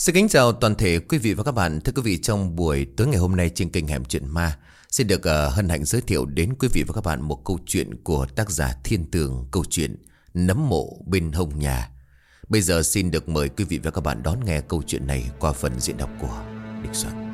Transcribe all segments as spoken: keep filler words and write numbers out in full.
Xin kính chào toàn thể quý vị và các bạn. Thưa quý vị, trong buổi tối ngày hôm nay trên kênh Hẻm Chuyện Ma xin được uh, hân hạnh giới thiệu đến quý vị và các bạn một câu chuyện của tác giả Thiên Tường, câu chuyện Nấm Mộ Bên Hông Nhà. Bây giờ xin được mời quý vị và các bạn đón nghe câu chuyện này qua phần diễn đọc của Địch Soạn.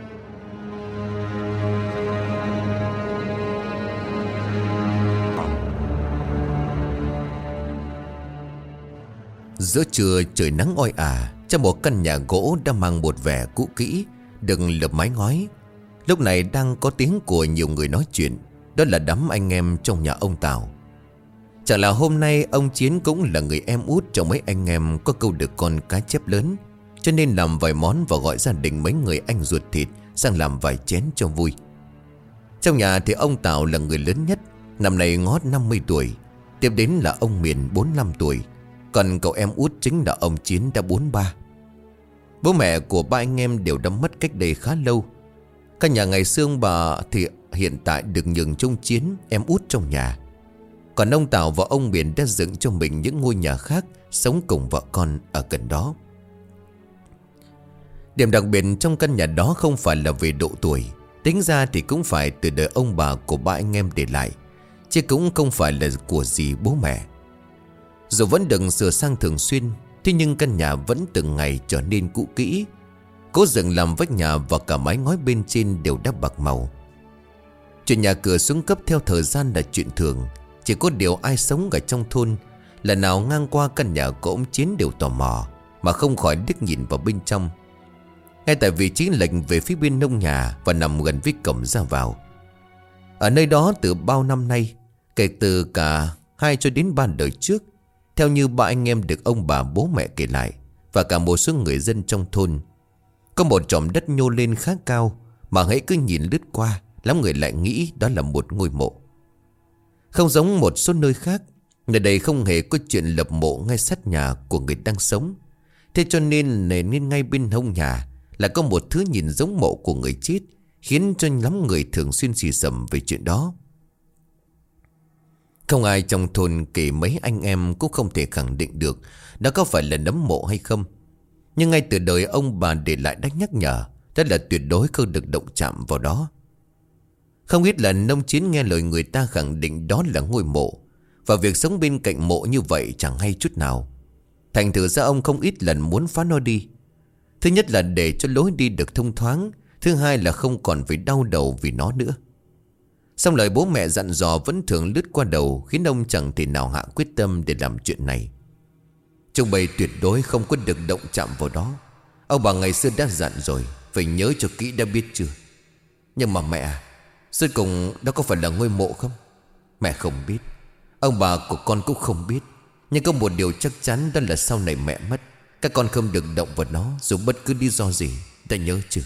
Giữa trưa trời nắng oi ả, trong một căn nhà gỗ đã mang một vẻ cũ kỹ, đừng lợp mái ngói. Lúc này đang có tiếng của nhiều người nói chuyện. Đó là đám anh em trong nhà ông Tào. Chẳng là hôm nay ông Chiến cũng là người em út trong mấy anh em có câu được con cá chép lớn, cho nên làm vài món và gọi gia đình mấy người anh ruột thịt sang làm vài chén cho vui. Trong nhà thì ông Tào là người lớn nhất, năm nay ngót năm mươi tuổi. Tiếp đến là ông Miền bốn mươi lăm tuổi. Còn cậu em út chính là ông Chiến đã bốn mươi ba. Bố mẹ của ba anh em đều đã mất cách đây khá lâu. Căn nhà ngày xưa ông bà thì hiện tại được nhường cho ông Chiến, em út trong nhà. Còn ông Tào và ông Miền đã dựng cho mình những ngôi nhà khác, sống cùng vợ con ở gần đó. Điểm đặc biệt trong căn nhà đó không phải là về độ tuổi, tính ra thì cũng phải từ đời ông bà của ba anh em để lại, chứ cũng không phải là của dì bố mẹ. Dù vẫn được sửa sang thường xuyên, thế nhưng căn nhà vẫn từng ngày trở nên cũ kỹ. Cố dựng làm vách nhà và cả mái ngói bên trên đều đã bạc màu. Chuyện nhà cửa xuống cấp theo thời gian là chuyện thường. Chỉ có điều ai sống ở trong thôn, lần nào ngang qua căn nhà của ông Chiến đều tò mò, mà không khỏi liếc nhìn vào bên trong. Ngay tại vị trí lệch về phía bên nông nhà và nằm gần với cổng ra vào. Ở nơi đó từ bao năm nay, kể từ cả hai cho đến ba đời trước, theo như ba anh em được ông bà bố mẹ kể lại, và cả một số người dân trong thôn, có một chòm đất nhô lên khá cao, mà hãy cứ nhìn lướt qua, lắm người lại nghĩ đó là một ngôi mộ. Không giống một số nơi khác, nơi đây không hề có chuyện lập mộ ngay sát nhà của người đang sống. Thế cho nên nên ngay bên hông nhà là có một thứ nhìn giống mộ của người chết, khiến cho lắm người thường xuyên xì xầm về chuyện đó. Không ai trong thôn kể mấy anh em cũng không thể khẳng định được đó có phải là nấm mộ hay không. Nhưng ngay từ đời ông bà để lại đã nhắc nhở, đó là tuyệt đối không được động chạm vào đó. Không ít lần ông Chiến nghe lời người ta khẳng định đó là ngôi mộ, và việc sống bên cạnh mộ như vậy chẳng hay chút nào. Thành thử ra ông không ít lần muốn phá nó đi. Thứ nhất là để cho lối đi được thông thoáng, thứ hai là không còn phải đau đầu vì nó nữa. Xong lời bố mẹ dặn dò vẫn thường lướt qua đầu, khiến ông chẳng thể nào hạ quyết tâm để làm chuyện này. Chúng bày tuyệt đối không có được động chạm vào đó. Ông bà ngày xưa đã dặn rồi, phải nhớ cho kỹ đã biết chưa. Nhưng mà mẹ, cuối cùng đó có phải là ngôi mộ không? Mẹ không biết, ông bà của con cũng không biết. Nhưng có một điều chắc chắn, đó là sau này mẹ mất, các con không được động vào nó, dù bất cứ lý do gì. Đã nhớ chưa?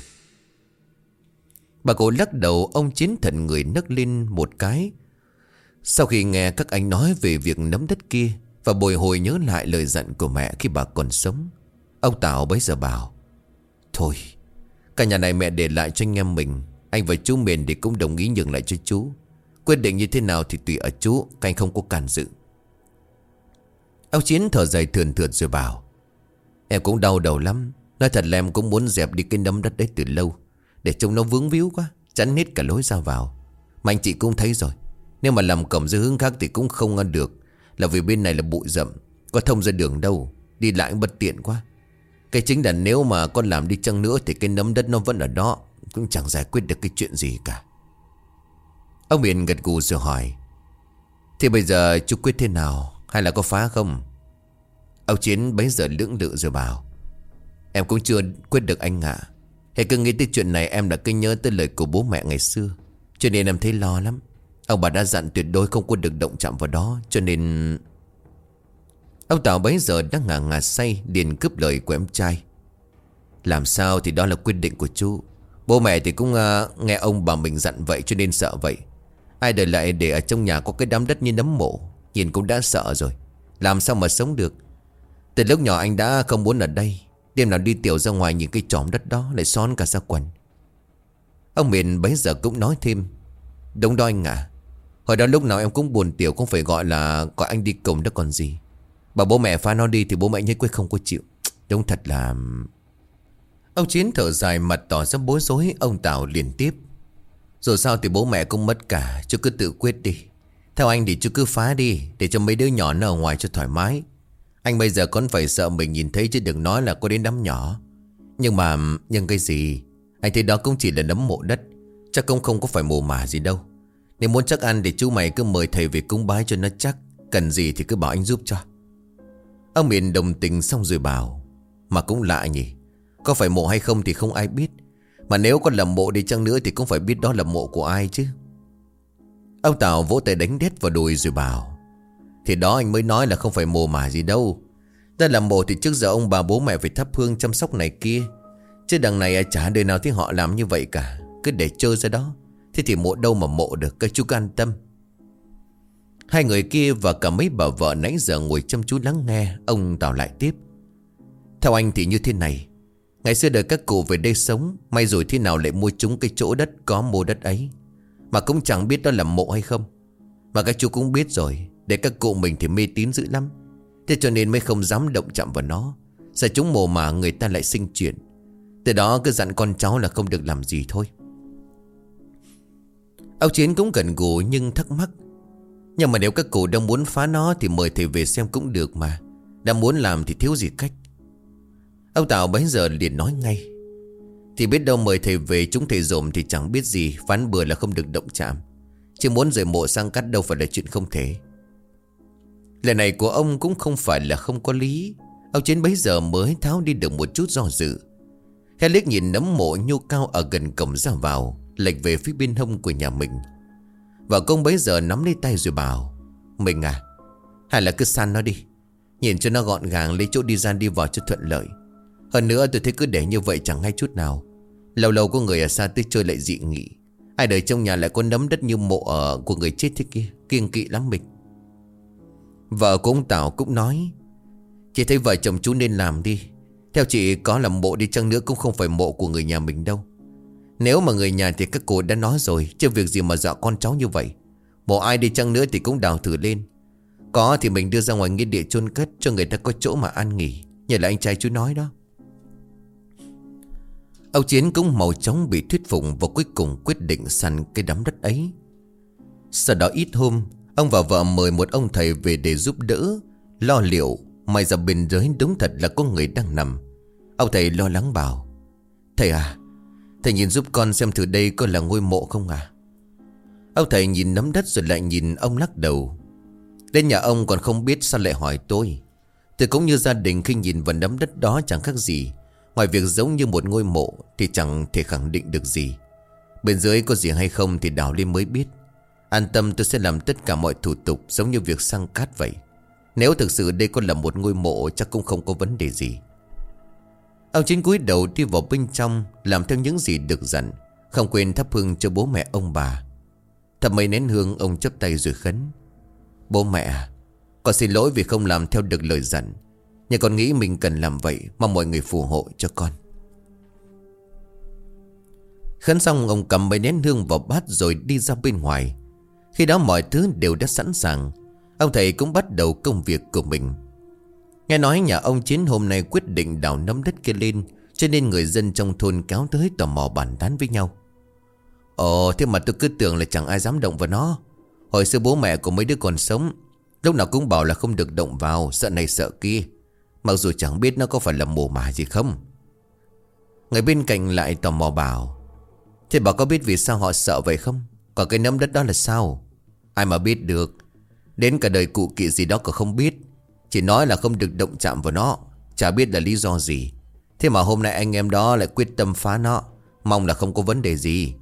Bà cụ lắc đầu. Ông Chiến thần người nấc lên một cái. Sau khi nghe các anh nói về việc nắm đất kia, và bồi hồi nhớ lại lời dặn của mẹ khi bà còn sống, ông Tào bấy giờ bảo: thôi, cả nhà này mẹ để lại cho anh em mình. Anh và chú Miền thì cũng đồng ý nhường lại cho chú. Quyết định như thế nào thì tùy ở chú, các anh không có cản dự. Ông Chiến thở dài thườn thượt rồi bảo: em cũng đau đầu lắm. Nói thật là em cũng muốn dẹp đi cái nấm đất đấy từ lâu, để trông nó vướng víu quá, chắn hết cả lối ra vào. Mà anh chị cũng thấy rồi, nếu mà làm cổng ra hướng khác thì cũng không ăn được, là vì bên này là bụi rậm, có thông ra đường đâu, đi lại bất tiện quá. Cái chính là nếu mà con làm đi chăng nữa thì cái nấm đất nó vẫn ở đó, cũng chẳng giải quyết được cái chuyện gì cả. Ông Miền gật gù rồi hỏi: thì bây giờ chú quyết thế nào, hay là có phá không? Ông Chiến bấy giờ lưỡng lự rồi bảo: em cũng chưa quyết được anh ạ. Hãy cứ nghĩ tới chuyện này em đã cứ nhớ tới lời của bố mẹ ngày xưa, cho nên em thấy lo lắm. Ông bà đã dặn tuyệt đối không có được động chạm vào đó, cho nên... Ông Tào bấy giờ đang ngà ngà say, liền cướp lời của em trai: làm sao thì đó là quyết định của chú. Bố mẹ thì cũng uh, nghe ông bà mình dặn vậy, cho nên sợ vậy. Ai đời lại để ở trong nhà có cái đám đất như nấm mộ, nhìn cũng đã sợ rồi, làm sao mà sống được. Từ lúc nhỏ anh đã không muốn ở đây. Đêm nào đi tiểu ra ngoài nhìn cái chòm đất đó lại xón cả ra quần. Ông Miền bấy giờ cũng nói thêm: đúng đó anh à, hồi đó lúc nào em cũng buồn tiểu, cũng phải gọi là gọi anh đi cùng đó còn gì. Bảo bố mẹ phá nó đi thì bố mẹ nhất quyết không có chịu. Đúng thật là... Ông Chiến thở dài, mặt tỏ ra bối rối. Ông Tảo liền tiếp: Dù sao thì bố mẹ cũng mất cả, chú cứ tự quyết đi. Theo anh thì chú cứ phá đi, để cho mấy đứa nhỏ nó ở ngoài cho thoải mái. Anh bây giờ còn phải sợ mình nhìn thấy, chứ đừng nói là có đến đám nhỏ. Nhưng mà, nhưng cái gì? Anh thấy đó cũng chỉ là nấm mộ đất, chắc cũng không có phải mồ mả gì đâu. Nếu muốn chắc ăn thì chú mày cứ mời thầy về cúng bái cho nó chắc. Cần gì thì cứ bảo anh giúp cho. Ông Miền đồng tình xong rồi bảo: Mà cũng lạ nhỉ, có phải mộ hay không thì không ai biết. Mà nếu có là mộ đi chăng nữa thì cũng phải biết đó là mộ của ai chứ. Ông Tảo vỗ tay đánh đét vào đùi rồi bảo: Thì đó anh mới nói là không phải mồ mả gì đâu. Đã là mộ thì trước giờ ông bà bố mẹ phải thắp hương chăm sóc này kia. Chứ đằng này chả đời nào thấy họ làm như vậy cả. Cứ để trơ ra đó. Thế thì mộ đâu mà mộ được, các chú cứ an tâm. Hai người kia và cả mấy bà vợ nãy giờ ngồi chăm chú lắng nghe. Ông Tảo lại tiếp: Theo anh thì như thế này. Ngày xưa đời các cụ về đây sống, may rồi thế nào lại mua trúng cái chỗ đất có mô đất ấy. Mà cũng chẳng biết đó là mộ hay không. Mà các chú cũng biết rồi, để các cụ mình thì mê tín dữ lắm. Thế cho nên mới không dám động chạm vào nó. Sợ chúng mồ mà người ta lại sinh chuyện. Từ đó cứ dặn con cháu là không được làm gì thôi. Ông Chiến cũng gần gù nhưng thắc mắc: Nhưng mà nếu các cụ đang muốn phá nó thì mời thầy về xem cũng được mà. Đã muốn làm thì thiếu gì cách. Ông Tảo bấy giờ liền nói ngay: Thì biết đâu mời thầy về chúng thầy dòm thì chẳng biết gì. Phán bừa là không được động chạm. Chứ muốn rời mộ sang cắt đâu phải là chuyện không thể. Lời này của ông cũng không phải là không có lý. Ông Chiến bấy giờ mới tháo đi được một chút do dự. Khẽ liếc nhìn nấm mộ nhô cao ở gần cổng ra vào, lệch về phía bên hông của nhà mình. Và công bấy giờ nắm lấy tay rồi bảo: Mình à, hay là cứ san nó đi. Nhìn cho nó gọn gàng, lấy chỗ đi ra đi vào cho thuận lợi. Hơn nữa tôi thấy cứ để như vậy chẳng hay chút nào. Lâu lâu có người ở xa tới chơi lại dị nghị. Ai đời trong nhà lại có nấm đất như mộ ở của người chết thế kia, kiêng kỵ lắm mình. Vợ của ông Tảo cũng nói: Chị thấy vợ chồng chú nên làm đi. Theo chị có làm mộ đi chăng nữa cũng không phải mộ của người nhà mình đâu. Nếu mà người nhà thì các cô đã nói rồi, chứ việc gì mà dọa con cháu như vậy. Mộ ai đi chăng nữa thì cũng đào thử lên. Có thì mình đưa ra ngoài nghĩa địa chôn cất, cho người ta có chỗ mà an nghỉ. Như là anh trai chú nói đó. Ông Chiến cũng màu chóng bị thuyết phục, và cuối cùng quyết định săn cái đám đất ấy. Sau đó ít hôm, ông và vợ mời một ông thầy về để giúp đỡ lo liệu. May ra bên dưới đúng thật là có người đang nằm. Ông thầy lo lắng bảo: Thầy à, thầy nhìn giúp con xem thử đây có là ngôi mộ không à? Ông thầy nhìn nắm đất rồi lại nhìn ông lắc đầu: Đến nhà ông còn không biết sao lại hỏi tôi. Tôi cũng như gia đình khi nhìn vào nắm đất đó chẳng khác gì. Ngoài việc giống như một ngôi mộ thì chẳng thể khẳng định được gì. Bên dưới có gì hay không thì đào lên mới biết. An tâm, tôi sẽ làm tất cả mọi thủ tục giống như việc xăng cát vậy. Nếu thực sự đây có là một ngôi mộ chắc cũng không có vấn đề gì. Ông Chiến cúi đầu đi vào bên trong, làm theo những gì được dặn, không quên thắp hương cho bố mẹ ông bà. Thắp mấy nén hương, ông chắp tay rồi khấn: Bố mẹ à, con xin lỗi vì không làm theo được lời dặn. Nhưng con nghĩ mình cần làm vậy, mong mọi người phù hộ cho con. Khấn xong, ông cầm mấy nén hương vào bát rồi đi ra bên ngoài. Khi đó mọi thứ đều đã sẵn sàng. Ông thầy cũng bắt đầu công việc của mình. Nghe nói nhà ông Chiến hôm nay quyết định đào nấm đất kia lên, cho nên người dân trong thôn kéo tới tò mò bàn tán với nhau. Ồ, thế mà tôi cứ tưởng là chẳng ai dám động vào nó. Hồi xưa bố mẹ của mấy đứa còn sống, lúc nào cũng bảo là không được động vào, sợ này sợ kia. Mặc dù chẳng biết nó có phải là mồ mả gì không. Người bên cạnh lại tò mò bảo: Thế bà có biết vì sao họ sợ vậy không? Còn cái nấm đất đó là sao? Ai mà biết được. Đến cả đời cụ kỵ gì đó còn không biết. Chỉ nói là không được động chạm vào nó, chả biết là lý do gì. Thế mà hôm nay anh em đó lại quyết tâm phá nó. Mong là không có vấn đề gì.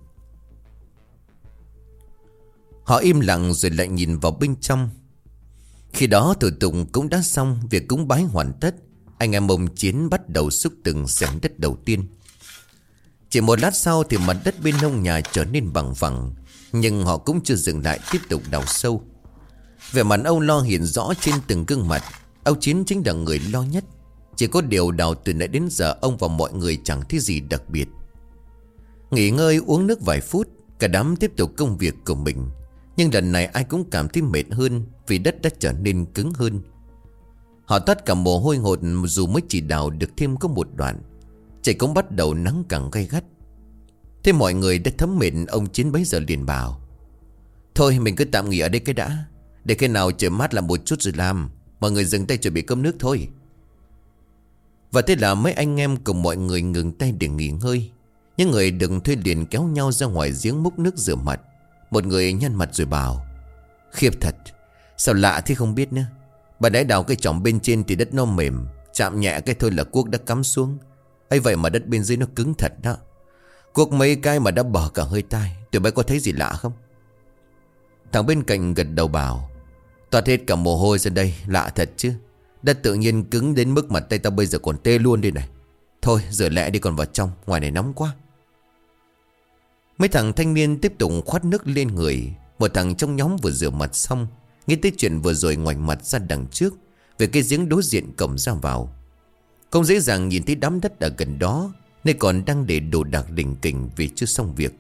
Họ im lặng rồi lại nhìn vào bên trong. Khi đó thủ tục cũng đã xong, việc cúng bái hoàn tất. Anh em ông Chiến bắt đầu xúc từng xẻng đất đầu tiên. Chỉ một lát sau thì mặt đất bên hông nhà trở nên bằng phẳng. Nhưng họ cũng chưa dừng lại, tiếp tục đào sâu. Vẻ mặt âu lo hiện rõ trên từng gương mặt. Ông Chiến chính là người lo nhất. Chỉ có điều đào từ nãy đến giờ ông và mọi người chẳng thấy gì đặc biệt. Nghỉ ngơi uống nước vài phút, cả đám tiếp tục công việc của mình. Nhưng lần này ai cũng cảm thấy mệt hơn, vì đất đã trở nên cứng hơn. Họ tất cả mồ hôi hột dù mới chỉ đào được thêm có một đoạn. Trời cũng bắt đầu nắng càng gay gắt. Thế mọi người đã thấm mệt, ông Chiến bấy giờ liền bảo: thôi mình cứ tạm nghỉ ở đây cái đã, để khi nào trời mát làm một chút rồi làm. Mọi người dừng tay chuẩn bị cơm nước thôi. Và thế là mấy anh em cùng mọi người ngừng tay để nghỉ ngơi. Những người đừng thuê liền kéo nhau ra ngoài giếng múc nước rửa mặt. Một người nhăn mặt rồi bảo: khiếp thật, sao lạ thế không biết nữa. Bà nãy đào cái chỏng bên trên thì đất nó mềm, chạm nhẹ cái thôi là cuốc đã cắm xuống. ấy vậy mà đất bên dưới nó cứng thật đó. Cuốc mấy cái mà đã bở cả hơi tai. Tụi bay có thấy gì lạ không? Thằng bên cạnh gật đầu bảo: toát hết cả mồ hôi ra đây, lạ thật chứ. Đất tự nhiên cứng đến mức mà tay tao bây giờ còn tê luôn đây này. Thôi rửa lẹ đi còn vào trong, ngoài này nóng quá. Mấy thằng thanh niên tiếp tục khoát nước lên người. Một thằng trong nhóm vừa rửa mặt xong, nghĩ tới chuyện vừa rồi ngoảnh mặt ra đằng trước, về cái giếng đối diện cổng ra vào. Không dễ dàng nhìn thấy đám đất ở gần đó, nên còn đang để đồ đạc lỉnh kỉnh vì chưa xong việc.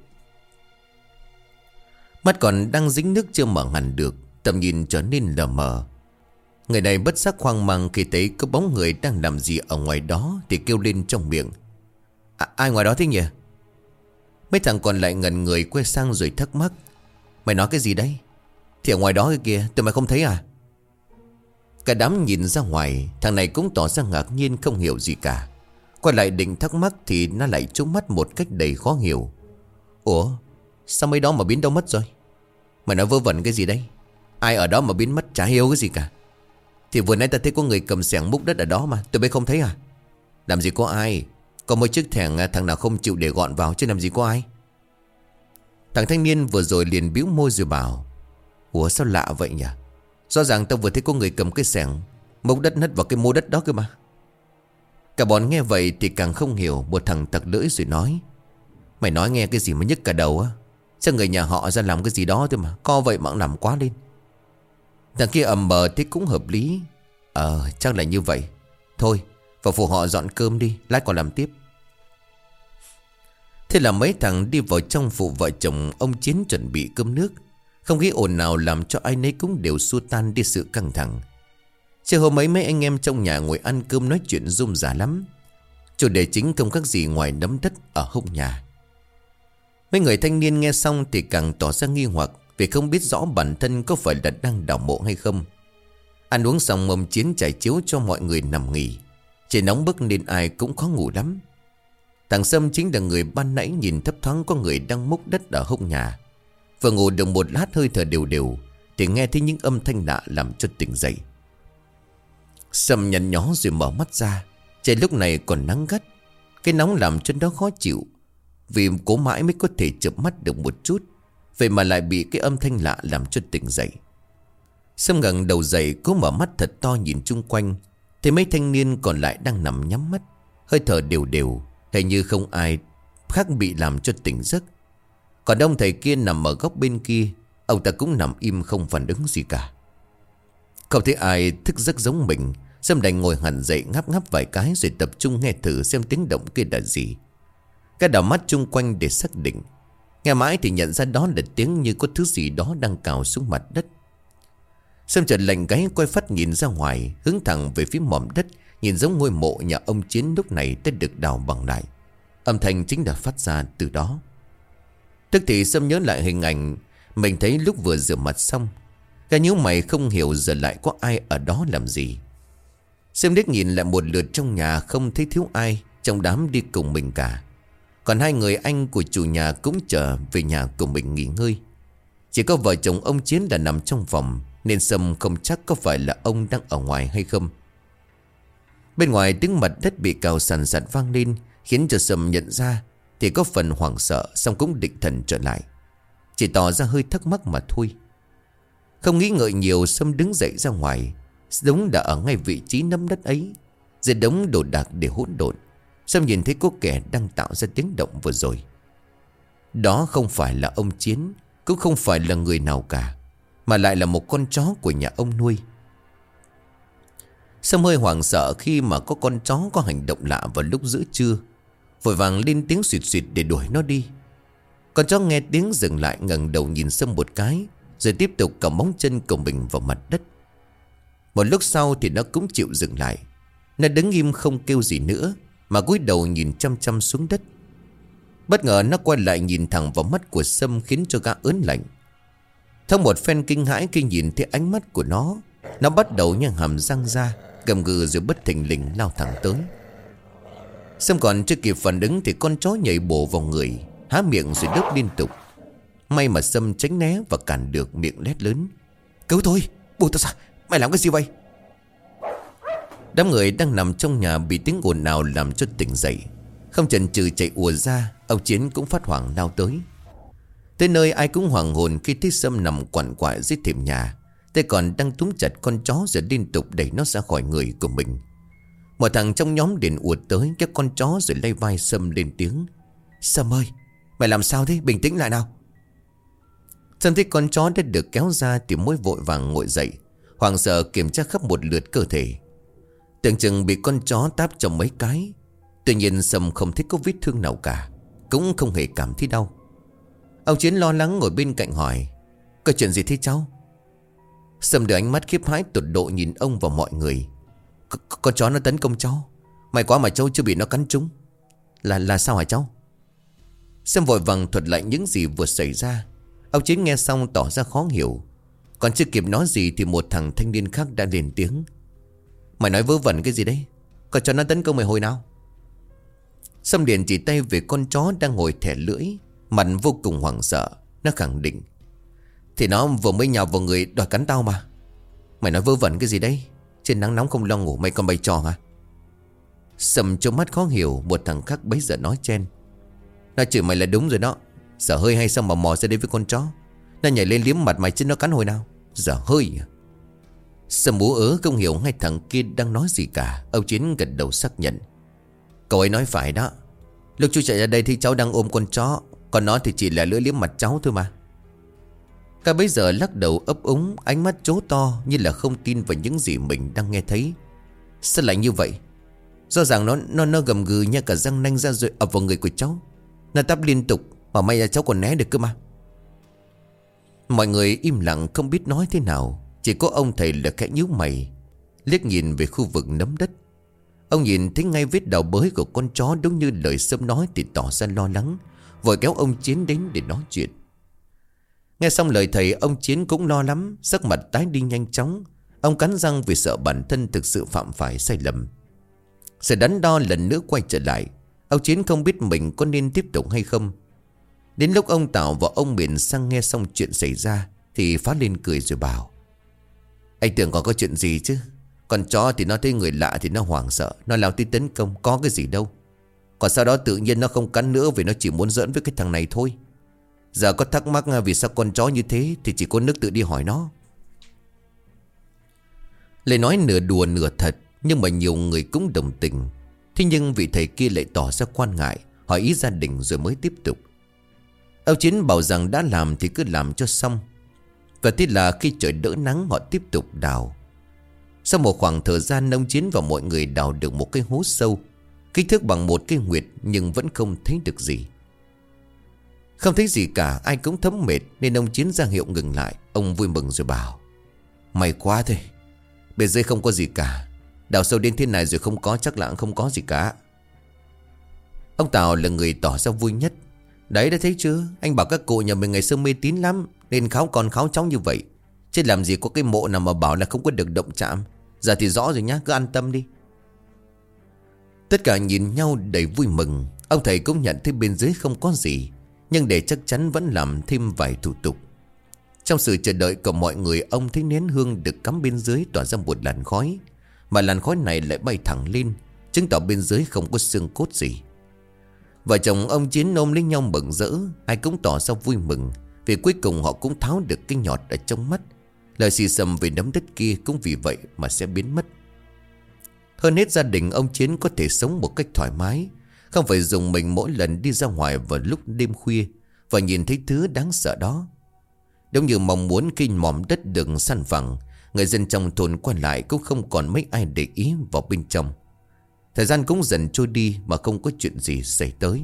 Mắt còn đang dính nước chưa mở hẳn được, tầm nhìn trở nên lờ mờ. Người này bất giác hoang mang khi thấy có bóng người đang làm gì ở ngoài đó, thì kêu lên trong miệng: à, ai ngoài đó thế nhỉ? Mấy thằng còn lại ngẩn người quay sang rồi thắc mắc: mày nói cái gì đấy? Thì ở ngoài đó kìa, tụi mày không thấy à? Cả đám nhìn ra ngoài, thằng này cũng tỏ ra ngạc nhiên không hiểu gì cả. Quay lại định thắc mắc thì nó lại trố mắt một cách đầy khó hiểu: ủa, sao mấy đó mà biến đâu mất rồi? Mày nói vớ vẩn cái gì đấy? Ai ở đó mà biến mất, chả hiểu cái gì cả. Thì vừa nãy ta thấy có người cầm xẻng múc đất ở đó mà, tụi bay không thấy à? Làm gì có ai, có mấy chiếc thẻng thằng nào không chịu để gọn vào chứ làm gì có ai. Thằng thanh niên vừa rồi liền bĩu môi rồi bảo: ủa sao lạ vậy nhỉ? Rõ ràng tao vừa thấy có người cầm cái xẻng múc đất nứt vào cái mô đất đó cơ mà. Cả bọn nghe vậy thì càng không hiểu. Một thằng tặc lưỡi rồi nói: mày nói nghe cái gì mà nhức cả đầu á? Sao người nhà họ ra làm cái gì đó thôi mà, co vậy mà làm quá lên. Thằng kia ầm mờ thấy cũng hợp lý. Ờ chắc là như vậy. Thôi vào phụ họ dọn cơm đi, lát còn làm tiếp. Thế là mấy thằng đi vào trong phụ vợ chồng ông Chiến chuẩn bị cơm nước. Không khí ồn ào làm cho ai nấy cũng đều xua tan đi sự căng thẳng. Chiều hôm ấy mấy anh em trong nhà ngồi ăn cơm nói chuyện rôm rả lắm. Chủ đề chính không khác gì ngoài nắm đất ở hông nhà. Mấy người thanh niên nghe xong thì càng tỏ ra nghi hoặc, vì không biết rõ bản thân có phải là đang đào mộ hay không. Ăn uống xong ông Chiến trải chiếu cho mọi người nằm nghỉ. Trời nóng bức nên ai cũng khó ngủ lắm. Thằng Sâm chính là người ban nãy nhìn thấp thoáng có người đang múc đất ở hông nhà. Vừa ngủ được một lát hơi thở đều đều thì nghe thấy những âm thanh lạ làm cho tỉnh dậy. Sâm nhăn nhó rồi mở mắt ra. Trời lúc này còn nắng gắt. Cái nóng làm cho nó khó chịu, vì cố mãi mới có thể chợp mắt được một chút, vậy mà lại bị cái âm thanh lạ làm cho tỉnh dậy. Sâm ngẩng đầu dậy, cố mở mắt thật to nhìn chung quanh. Thấy mấy thanh niên còn lại đang nằm nhắm mắt, hơi thở đều đều, hình như không ai khác bị làm cho tỉnh giấc. Còn ông thầy kia nằm ở góc bên kia, ông ta cũng nằm im không phản ứng gì cả. Không thấy ai thức giấc giống mình, Sâm đành ngồi hẳn dậy ngáp ngáp vài cái rồi tập trung nghe thử xem tiếng động kia là gì. Cái đảo mắt chung quanh để xác định. Nghe mãi thì nhận ra đó là tiếng như có thứ gì đó đang cào xuống mặt đất. Sâm chợt lạnh gáy quay phát nhìn ra ngoài, hướng thẳng về phía mỏm đất, nhìn giống ngôi mộ nhà ông Chiến lúc này đã được đào bằng lại. Âm thanh chính là phát ra từ đó. Tức thì Sâm nhớ lại hình ảnh mình thấy lúc vừa rửa mặt xong. Gã nhíu mày không hiểu giờ lại có ai ở đó làm gì. Sâm liếc nhìn lại một lượt trong nhà, không thấy thiếu ai trong đám đi cùng mình cả. Còn hai người anh của chủ nhà cũng trở về nhà của mình nghỉ ngơi. Chỉ có vợ chồng ông Chiến là nằm trong phòng, nên Sâm không chắc có phải là ông đang ở ngoài hay không. Bên ngoài tiếng mặt đất bị cào sàn sạt vang lên, khiến cho Sâm nhận ra thì có phần hoảng sợ, xong cũng định thần trở lại, chỉ tỏ ra hơi thắc mắc mà thôi. Không nghĩ ngợi nhiều, Sâm đứng dậy ra ngoài. Đúng đã ở ngay vị trí nắm đất ấy, dưới đống đồ đạc để hỗn độn. Sâm nhìn thấy có kẻ đang tạo ra tiếng động vừa rồi. Đó không phải là ông Chiến, cũng không phải là người nào cả, mà lại là một con chó của nhà ông nuôi. Sâm hơi hoảng sợ khi mà có con chó có hành động lạ vào lúc giữa trưa, vội vàng lên tiếng xuyệt xuyệt để đuổi nó đi. Con chó nghe tiếng dừng lại, ngẩng đầu nhìn Sâm một cái, rồi tiếp tục cào móng chân của mình vào mặt đất. Một lúc sau thì nó cũng chịu dừng lại. Nó đứng im không kêu gì nữa, mà cúi đầu nhìn chăm chăm xuống đất. Bất ngờ nó quay lại nhìn thẳng vào mắt của Sâm, khiến cho gã ớn lạnh. Thông một phen kinh hãi khi nhìn thấy ánh mắt của nó, nó bắt đầu nhăn hàm răng ra, gầm gừ rồi bất thình lình lao thẳng tới. Sâm còn chưa kịp phản ứng thì con chó nhảy bổ vào người, há miệng rồi đớp liên tục. May mà Sâm tránh né và cản được, miệng lét lớn: "Cứu tôi, buông tao ra, mày làm cái gì vậy?" Đám người đang nằm trong nhà bị tiếng ồn ào làm cho tỉnh dậy. Không chần chừ chạy ùa ra, ông Chiến cũng phát hoảng lao tới. Tới nơi ai cũng hoàng hồn khi thấy Sâm nằm quằn quại dưới thềm nhà, tay còn đang túm chặt con chó rồi liên tục đẩy nó ra khỏi người của mình. Một thằng trong nhóm liền ùa tới kéo con chó rồi lay vai Sâm lên tiếng: "Sâm ơi, mày làm sao thế? Bình tĩnh lại nào." Sâm thấy con chó đã được kéo ra thì mới vội vàng ngồi dậy, hoảng sợ kiểm tra khắp một lượt cơ thể. Tưởng chừng bị con chó táp trong mấy cái. Tuy nhiên Sâm không thấy có vết thương nào cả, cũng không hề cảm thấy đau. Ông Chiến lo lắng ngồi bên cạnh hỏi: "Có chuyện gì thế cháu?" Sâm đưa ánh mắt khiếp hãi tột độ nhìn ông và mọi người. "Con chó nó tấn công cháu. May quá mà cháu chưa bị nó cắn trúng." Là là sao hả cháu?" Sâm vội vàng thuật lại những gì vừa xảy ra. Ông Chiến nghe xong tỏ ra khó hiểu. Còn chưa kịp nói gì thì một thằng thanh niên khác đã lên tiếng: "Mày nói vớ vẩn cái gì đấy? Con chó nó tấn công mày hồi nào?" Sâm liền chỉ tay về con chó đang ngồi thẻ lưỡi, mặt vô cùng hoảng sợ. Nó khẳng định: "Thì nó vừa mới nhào vào người đòi cắn tao mà." "Mày nói vớ vẩn cái gì đấy? Trên nắng nóng không lo ngủ mày còn bày trò hả?" Sâm trông mắt khó hiểu. Một thằng khác bấy giờ nói chen: "Nó chửi mày là đúng rồi đó. Dở hơi hay sao mà mò ra đây với con chó? Nó nhảy lên liếm mặt mày chứ nó cắn hồi nào? Dở hơi à?" Sâm bú ớ không hiểu hai thằng kia đang nói gì cả. Ông Chiến gật đầu xác nhận: "Cậu ấy nói phải đó. Lúc chú chạy ra đây thì cháu đang ôm con chó, còn nó thì chỉ là lưỡi liếm mặt cháu thôi mà." Cả bấy giờ lắc đầu ấp úng, ánh mắt trố to như là không tin vào những gì mình đang nghe thấy. Sao lại như vậy? Rõ ràng nó nó nó gầm gừ nha cả răng nanh ra rồi ập vào người của cháu. Nó táp liên tục mà may là cháu còn né được cơ mà. Mọi người im lặng không biết nói thế nào. Chỉ có ông thầy là khẽ nhíu mày, liếc nhìn về khu vực nấm đất. Ông nhìn thấy ngay vết đào bới của con chó đúng như lời Sâm nói thì tỏ ra lo lắng, vội kéo ông Chiến đến để nói chuyện. Nghe xong lời thầy, ông Chiến cũng lo lắm, sắc mặt tái đi nhanh chóng. Ông cắn răng vì sợ bản thân thực sự phạm phải sai lầm. Sự đắn đo lần nữa quay trở lại. Ông Chiến không biết mình có nên tiếp tục hay không. Đến lúc ông Tảo và ông Miền sang nghe xong chuyện xảy ra thì phá lên cười rồi bảo: "Anh tưởng còn có chuyện gì chứ. Còn chó thì nó thấy người lạ thì nó hoảng sợ, nó lao tới tấn công, có cái gì đâu. Còn sau đó tự nhiên nó không cắn nữa vì nó chỉ muốn giỡn với cái thằng này thôi. Giờ có thắc mắc vì sao con chó như thế thì chỉ có nước tự đi hỏi nó." Lời nói nửa đùa nửa thật, nhưng mà nhiều người cũng đồng tình. Thế nhưng vị thầy kia lại tỏ ra quan ngại, hỏi ý gia đình rồi mới tiếp tục. Ông Chiến bảo rằng đã làm thì cứ làm cho xong. Và thế là khi trời đỡ nắng họ tiếp tục đào. Sau một khoảng thời gian, ông Chiến và mọi người đào được một cái hố sâu, kích thước bằng một cây nguyệt, nhưng vẫn không thấy được gì. Không thấy gì cả, ai cũng thấm mệt nên ông Chiến ra hiệu ngừng lại. Ông vui mừng rồi bảo: "May quá thôi, bên dưới không có gì cả. Đào sâu đến thế này rồi không có chắc là không có gì cả." Ông Tào là người tỏ ra vui nhất. "Đấy đã thấy chưa, anh bảo các cụ nhà mình ngày xưa mê tín lắm nên kháo con kháo cháu như vậy. Chứ làm gì có cái mộ nào mà bảo là không có được động chạm. Giờ thì rõ rồi nhá, cứ an tâm đi." Tất cả nhìn nhau đầy vui mừng. Ông thầy cũng nhận thấy bên dưới không có gì, nhưng để chắc chắn vẫn làm thêm vài thủ tục. Trong sự chờ đợi của mọi người, ông thấy nén hương được cắm bên dưới tỏa ra một làn khói. Mà làn khói này lại bay thẳng lên, chứng tỏ bên dưới không có xương cốt gì. Vợ chồng ông Chiến ôm lấy nhau mừng rỡ. Ai cũng tỏ ra vui mừng, vì cuối cùng họ cũng tháo được cái nhọt ở trong mắt. Lời xì xầm về nấm đất kia cũng vì vậy mà sẽ biến mất. Hơn hết, gia đình ông Chiến có thể sống một cách thoải mái, không phải dùng mình mỗi lần đi ra ngoài vào lúc đêm khuya và nhìn thấy thứ đáng sợ đó. Đúng như mong muốn khi mỏm đất được săn phẳng, người dân trong thôn qua lại cũng không còn mấy ai để ý vào bên trong. Thời gian cũng dần trôi đi mà không có chuyện gì xảy tới.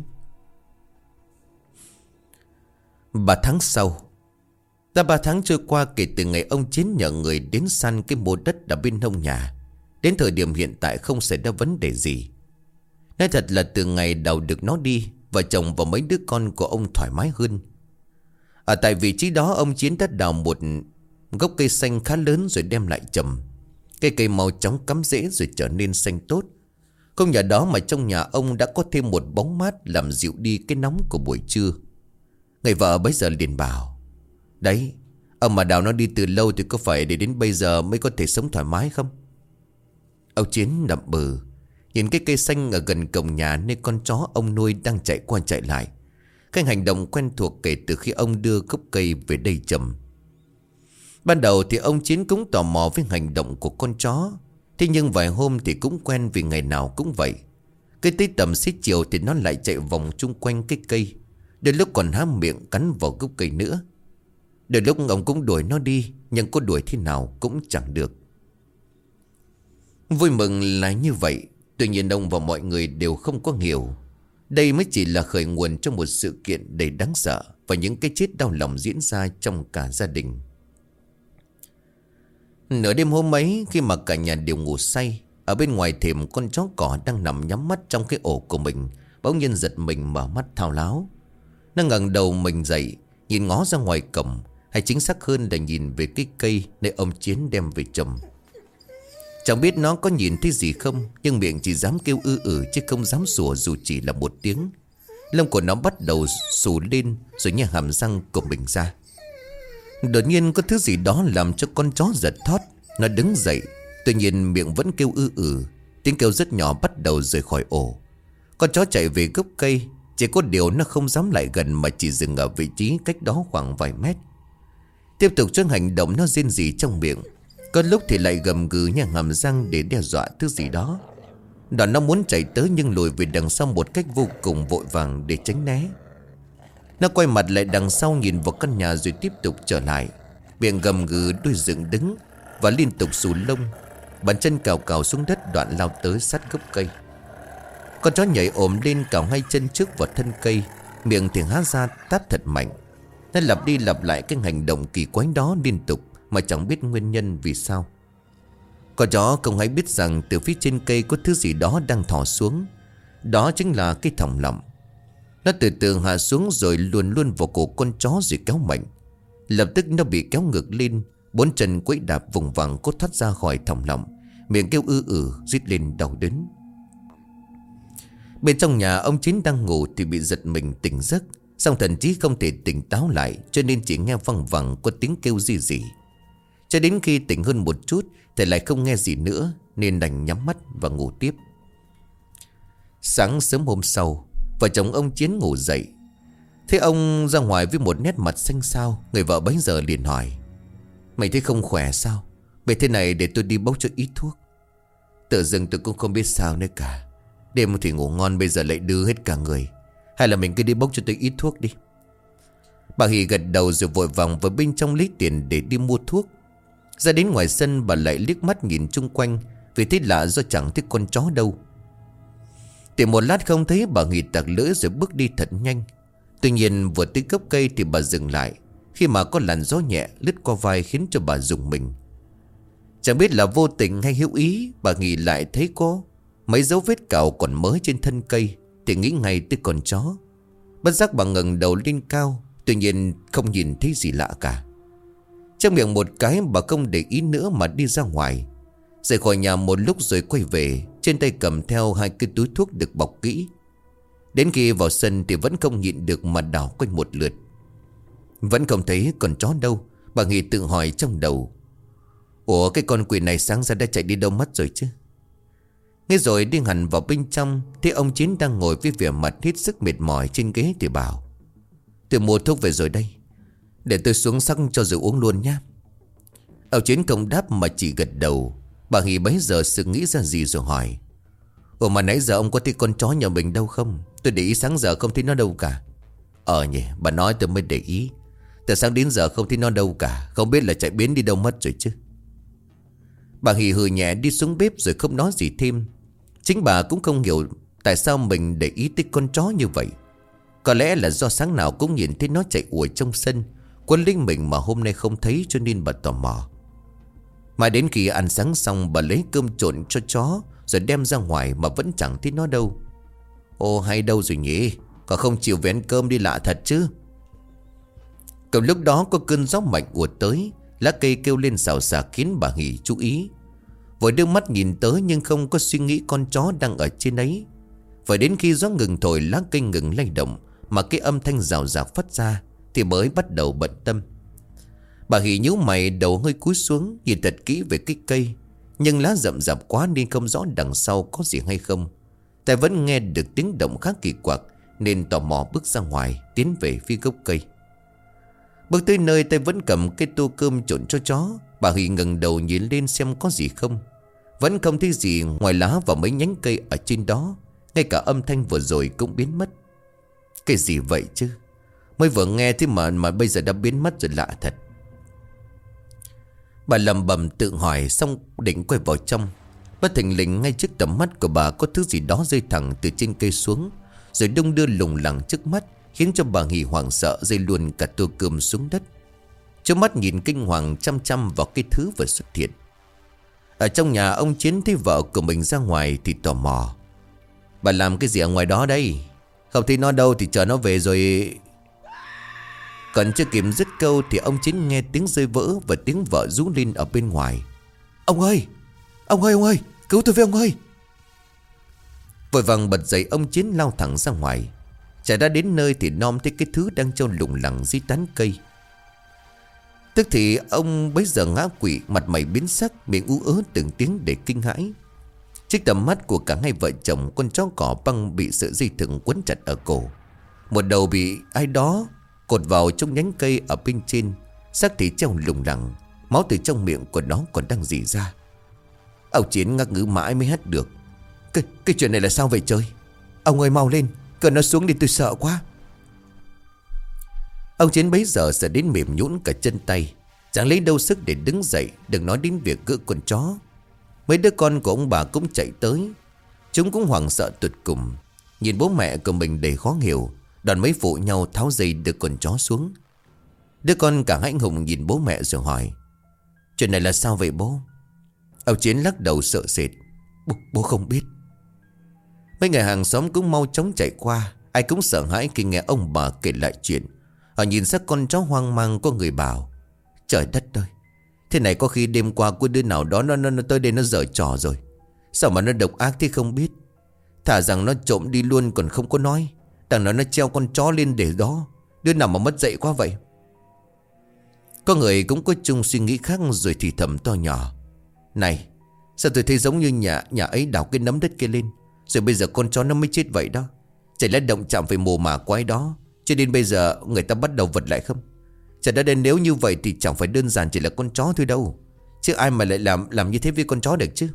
Ba tháng sau, đã ba tháng trôi qua kể từ ngày ông Chiến nhờ người đến săn cái mô đất ở bên hông nhà. Đến thời điểm hiện tại không xảy ra vấn đề gì. Nói thật là từ ngày đào được nó đi, vợ chồng và mấy đứa con của ông thoải mái hơn. Ở tại vị trí đó ông Chiến đã đào một gốc cây xanh khá lớn rồi đem lại trồng. Cây cây mau chóng cắm rễ rồi trở nên xanh tốt. Không nhờ đó mà trong nhà ông đã có thêm một bóng mát làm dịu đi cái nóng của buổi trưa. Người vợ bấy giờ liền bảo: đấy, ông mà đào nó đi từ lâu thì có phải để đến bây giờ mới có thể sống thoải mái không? Ông Chiến đậm bừ nhìn cái cây xanh ở gần cổng nhà nơi con chó ông nuôi đang chạy qua chạy lại. Cái hành động quen thuộc kể từ khi ông đưa gốc cây về đây trồng. Ban đầu thì ông Chiến cũng tò mò với hành động của con chó. Thế nhưng vài hôm thì cũng quen vì ngày nào cũng vậy. Cái tới tầm xế chiều thì nó lại chạy vòng chung quanh cái cây. Đôi lúc còn há miệng cắn vào gốc cây nữa. Đôi lúc ông cũng đuổi nó đi, nhưng có đuổi thế nào cũng chẳng được. Vui mừng là như vậy. Tuy nhiên ông và mọi người đều không có hiểu đây mới chỉ là khởi nguồn cho một sự kiện đầy đáng sợ và những cái chết đau lòng diễn ra trong cả gia đình. Nửa đêm hôm ấy, khi mà cả nhà đều ngủ say, ở bên ngoài thềm con chó cỏ đang nằm nhắm mắt trong cái ổ của mình bỗng nhiên giật mình mở mắt thao láo. Nó ngẩng đầu mình dậy, nhìn ngó ra ngoài cổng, hay chính xác hơn là nhìn về cái cây nơi ông Chiến đem về trồng. Chẳng biết nó có nhìn thấy gì không, nhưng miệng chỉ dám kêu ư ử chứ không dám sủa dù chỉ là một tiếng. Lông của nó bắt đầu xù lên rồi nhả hàm răng của mình ra. Đột nhiên có thứ gì đó làm cho con chó giật thót. Nó đứng dậy, tuy nhiên miệng vẫn kêu ư ử. Tiếng kêu rất nhỏ bắt đầu rời khỏi ổ. Con chó chạy về gốc cây, chỉ có điều nó không dám lại gần mà chỉ dừng ở vị trí cách đó khoảng vài mét. Tiếp tục cho hành động nó rên rỉ trong miệng. Có lúc thì lại gầm gừ nhả hàm răng để đe dọa thứ gì đó. Đoạn nó muốn chạy tới nhưng lùi về đằng sau một cách vô cùng vội vàng để tránh né. Nó quay mặt lại đằng sau nhìn vào căn nhà rồi tiếp tục trở lại. Miệng gầm gừ, đuôi dựng đứng và liên tục xù lông. Bàn chân cào cào xuống đất, đoạn lao tới sát gốc cây. Con chó nhảy ồm lên cào hai chân trước vào thân cây, miệng thì há ra tát thật mạnh. Nó lặp đi lặp lại cái hành động kỳ quái đó liên tục mà chẳng biết nguyên nhân vì sao. Con chó không hay biết rằng từ phía trên cây có thứ gì đó đang thò xuống. Đó chính là cái thòng lọng. Nó từ từ hạ xuống rồi luồn luôn vào cổ con chó rồi kéo mạnh. Lập tức nó bị kéo ngược lên, bốn chân quẫy đạp vùng vằng cốt thoát ra khỏi thòng lọng, miệng kêu ư ử rít lên đau đớn. Bên trong nhà ông Chín đang ngủ thì bị giật mình tỉnh giấc, song thần trí không thể tỉnh táo lại, cho nên chỉ nghe văng vẳng có tiếng kêu gì gì. Cho đến khi tỉnh hơn một chút thì lại không nghe gì nữa, nên đành nhắm mắt và ngủ tiếp. Sáng sớm hôm sau, vợ chồng ông Chiến ngủ dậy. Thế ông ra ngoài với một nét mặt xanh xao. Người vợ bấy giờ liền hỏi: mày thấy không khỏe sao? Vậy thế này để tôi đi bốc cho ít thuốc. Tự dưng tôi cũng không biết sao nữa cả. Đêm thì ngủ ngon, bây giờ lại đưa hết cả người. Hay là mình cứ đi bốc cho tôi ít thuốc đi. Bà Hỷ gật đầu rồi vội vàng vào bên trong lấy tiền để đi mua thuốc. Ra đến ngoài sân bà lại liếc mắt nhìn chung quanh, vì thấy lạ do chẳng thấy con chó đâu. Tìm một lát không thấy, bà Hỷ tặc lưỡi rồi bước đi thật nhanh. Tuy nhiên vừa tới gốc cây thì bà dừng lại, khi mà có làn gió nhẹ lướt qua vai khiến cho bà rùng mình. Chẳng biết là vô tình hay hữu ý, bà nghĩ lại thấy có mấy dấu vết cào còn mới trên thân cây thì nghĩ ngay tới con chó. Bất giác bà ngẩng đầu lên cao, tuy nhiên không nhìn thấy gì lạ cả. Trong miệng một cái, bà không để ý nữa mà đi ra ngoài. Rời khỏi nhà một lúc rồi quay về, trên tay cầm theo hai cái túi thuốc được bọc kỹ. Đến khi vào sân thì vẫn không nhịn được mà đảo quanh một lượt. Vẫn không thấy con chó đâu. Bà Hỷ tự hỏi trong đầu: ủa, cái con quỷ này sáng ra đã chạy đi đâu mất rồi chứ? Nghe rồi đi hẳn vào bên trong, thấy ông Chiến đang ngồi với vẻ mặt hết sức mệt mỏi trên ghế thì bảo: tôi mua thuốc về rồi đây, để tôi xuống sắc cho rồi uống luôn nhé. Ông Chiến không đáp mà chỉ gật đầu. Bà Hỷ bấy giờ sự nghĩ ra gì rồi hỏi: ủa mà nãy giờ ông có thấy con chó nhà mình đâu không? Tôi để ý sáng giờ không thấy nó đâu cả. Ờ nhỉ, bà nói tôi mới để ý. Từ sáng đến giờ không thấy nó đâu cả, không biết là chạy biến đi đâu mất rồi chứ. Bà Hỷ hừ nhẹ đi xuống bếp rồi không nói gì thêm. Chính bà cũng không hiểu tại sao mình để ý tới con chó như vậy. Có lẽ là do sáng nào cũng nhìn thấy nó chạy ủa trong sân, quấn linh mình mà hôm nay không thấy, cho nên bà tò mò. Mà đến khi ăn sáng xong, bà lấy cơm trộn cho chó rồi đem ra ngoài mà vẫn chẳng thấy nó đâu. Ồ hay đâu rồi nhỉ? Còn không chịu vén cơm đi lạ thật chứ. Cầm lúc đó có cơn gió mạnh ùa tới, lá cây kêu lên xào xạc khiến bà Hỷ chú ý. Vội đưa mắt nhìn tới nhưng không có suy nghĩ con chó đang ở trên ấy. Phải đến khi gió ngừng thổi, lá cây ngừng lay động mà cái âm thanh rào rạc phát ra thì mới bắt đầu bận tâm. Bà Hỷ nhíu mày, đầu hơi cúi xuống nhìn thật kỹ về cái cây, nhưng lá rậm rạp quá nên không rõ đằng sau có gì hay không.តែvẫn nghe được tiếng động khá kỳ quặc nên tò mò bước ra ngoài, tiến về phía gốc cây. Bước tới nơi, tay vẫn cầm cái tô cơm trộn cho chó. Bà Hỷ ngẩng đầu nhìn lên xem có gì không. Vẫn không thấy gì ngoài lá và mấy nhánh cây ở trên đó. Ngay cả âm thanh vừa rồi cũng biến mất. Cái gì vậy chứ? Mới vừa nghe thế mà mà bây giờ đã biến mất rồi, lạ thật. Bà lầm bầm tự hỏi xong định quay vào trong. Bất thình lình ngay trước tầm mắt của bà có thứ gì đó rơi thẳng từ trên cây xuống, rồi đung đưa lủng lẳng trước mắt, khiến cho bà Hỷ hoảng sợ rơi luôn cả tô cơm xuống đất. Trước mắt nhìn kinh hoàng chăm chăm vào cái thứ vừa xuất hiện. Ở trong nhà, ông Chiến thấy vợ của mình ra ngoài thì tò mò. Bà làm cái gì ở ngoài đó đây? Không thấy nó đâu thì chờ nó về rồi. Còn chưa kịp dứt câu thì ông Chiến nghe tiếng rơi vỡ và tiếng vợ rú lên ở bên ngoài. Ông ơi! Ông ơi, ông ơi! Cứu tôi với ông ơi! Vội vàng bật dậy, ông Chiến lao thẳng ra ngoài. Chạy đã đến nơi thì nom thấy cái thứ đang treo lủng lẳng dưới tán cây. Tức thì ông bấy giờ ngã quỵ, mặt mày biến sắc, miệng ú ớ từng tiếng để kinh hãi. Trước tầm mắt của cả hai vợ chồng, con chó cỏ băng bị sợi dây thừng quấn chặt ở cổ. Một đầu bị ai đó cột vào trong nhánh cây ở bên trên, xác thì treo lủng lẳng, máu từ trong miệng của nó còn đang rỉ ra. Ông Chiến ngắc ngứ mãi mới hét được. Cái, cái chuyện này là sao vậy trời? Ông ơi mau lên, cởi nó xuống đi, tôi sợ quá. Ông Chiến bấy giờ sợ đến mềm nhũn cả chân tay, chẳng lấy đâu sức để đứng dậy, đừng nói đến việc gỡ con chó. Mấy đứa con của ông bà cũng chạy tới. Chúng cũng hoảng sợ tụt cùng, nhìn bố mẹ của mình đầy khó hiểu, đoàn mấy phụ nhau tháo dây đưa con chó xuống. Đứa con cả hãi hùng nhìn bố mẹ rồi hỏi. Chuyện này là sao vậy bố? Ông Chiến lắc đầu sợ sệt. Bố, bố không biết. Mấy người hàng xóm cũng mau chóng chạy qua. Ai cũng sợ hãi khi nghe ông bà kể lại chuyện. Họ nhìn xác con chó hoang mang, có người bảo. Trời đất ơi, thế này có khi đêm qua có đứa nào đó nó, nó, nó tới đây nó giở trò rồi. Sao mà nó độc ác thế không biết. Thả rằng nó trộm đi luôn còn không có nói. Đằng nói nó treo con chó lên để đó. Đứa nào mà mất dạy quá vậy. Có người cũng có chung suy nghĩ khác rồi thì thầm to nhỏ. Này, sao tôi thấy giống như nhà nhà ấy đào cái nấm đất kia lên, rồi bây giờ con chó nó mới chết vậy đó. Chả lẽ động chạm phải mồ mả quái đó, cho nên bây giờ người ta bắt đầu vật lại không? Chả đã đến nếu như vậy thì chẳng phải đơn giản chỉ là con chó thôi đâu. Chứ ai mà lại làm làm như thế với con chó được chứ.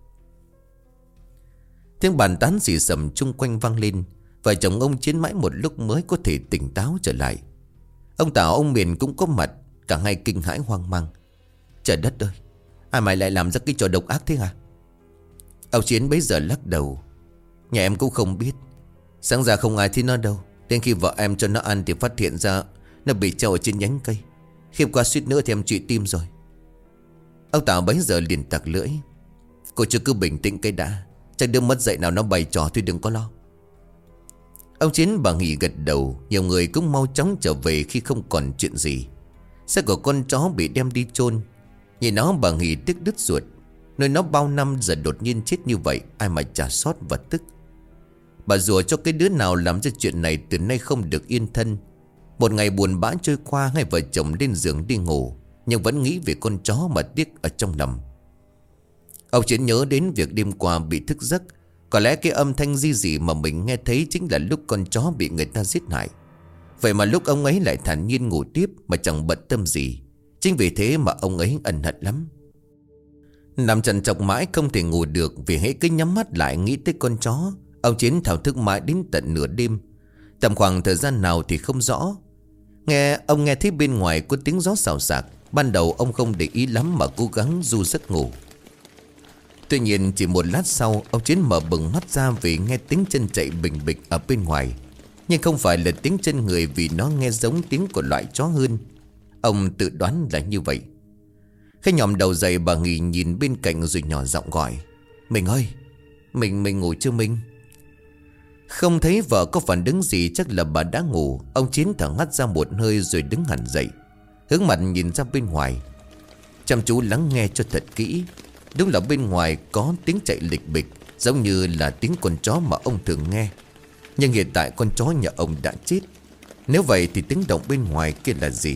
Tiếng bàn tán xì xầm chung quanh vang lên. Vợ chồng ông Chiến mãi một lúc mới có thể tỉnh táo trở lại. Ông Tảo, ông Miền cũng có mặt. Cả hai kinh hãi hoang mang. Trời đất ơi, ai mà lại làm ra cái trò độc ác thế hả? Ông Chiến bấy giờ lắc đầu. Nhà em cũng không biết. Sáng ra không ai thấy nó đâu. Đến khi vợ em cho nó ăn thì phát hiện ra nó bị treo ở trên nhánh cây. Khi qua suýt nữa thì em trụy tim rồi. Ông Tảo bấy giờ liền tặc lưỡi. Cô chưa cứ bình tĩnh cái đã. Chắc đứa mất dạy nào nó bày trò thôi, đừng có lo. Ông Chiến bà Hỷ gật đầu. Nhiều người cũng mau chóng trở về khi không còn chuyện gì. Xác của con chó bị đem đi chôn. Nhìn nó bà Hỷ tức đứt ruột. Nơi nó bao năm giờ đột nhiên chết như vậy, ai mà chả xót và tức. Bà rủa cho cái đứa nào làm ra chuyện này từ nay không được yên thân. Một ngày buồn bã trôi qua, hai vợ chồng lên giường đi ngủ, nhưng vẫn nghĩ về con chó mà tiếc ở trong lòng. Ông Chiến nhớ đến việc đêm qua bị thức giấc. Có lẽ cái âm thanh di dị mà mình nghe thấy chính là lúc con chó bị người ta giết hại. Vậy mà lúc ông ấy lại thản nhiên ngủ tiếp mà chẳng bận tâm gì. Chính vì thế mà ông ấy ân hận lắm. Nằm trằn trọc mãi không thể ngủ được, vì hễ cứ nhắm mắt lại nghĩ tới con chó. Ông Chiến thao thức mãi đến tận nửa đêm. Tầm khoảng thời gian nào thì không rõ. Nghe ông nghe thấy bên ngoài có tiếng gió xào xạc. Ban đầu ông không để ý lắm mà cố gắng du giấc ngủ. Tuy nhiên chỉ một lát sau, ông Chiến mở bừng mắt ra vì nghe tiếng chân chạy bình bịch ở bên ngoài. Nhưng không phải là tiếng chân người, vì nó nghe giống tiếng của loại chó hơn. Ông tự đoán là như vậy. Khi nhòm đầu dậy, bà Hỷ nhìn bên cạnh rồi nhỏ giọng gọi. Mình ơi, Mình mình ngủ chưa Minh? Không thấy vợ có phản ứng gì, chắc là bà đã ngủ. Ông Chiến thở hắt ra một hơi rồi đứng hẳn dậy, hướng mặt nhìn ra bên ngoài, chăm chú lắng nghe cho thật kỹ. Đúng là bên ngoài có tiếng chạy lịch bịch, giống như là tiếng con chó mà ông thường nghe. Nhưng hiện tại con chó nhà ông đã chết. Nếu vậy thì tiếng động bên ngoài kia là gì?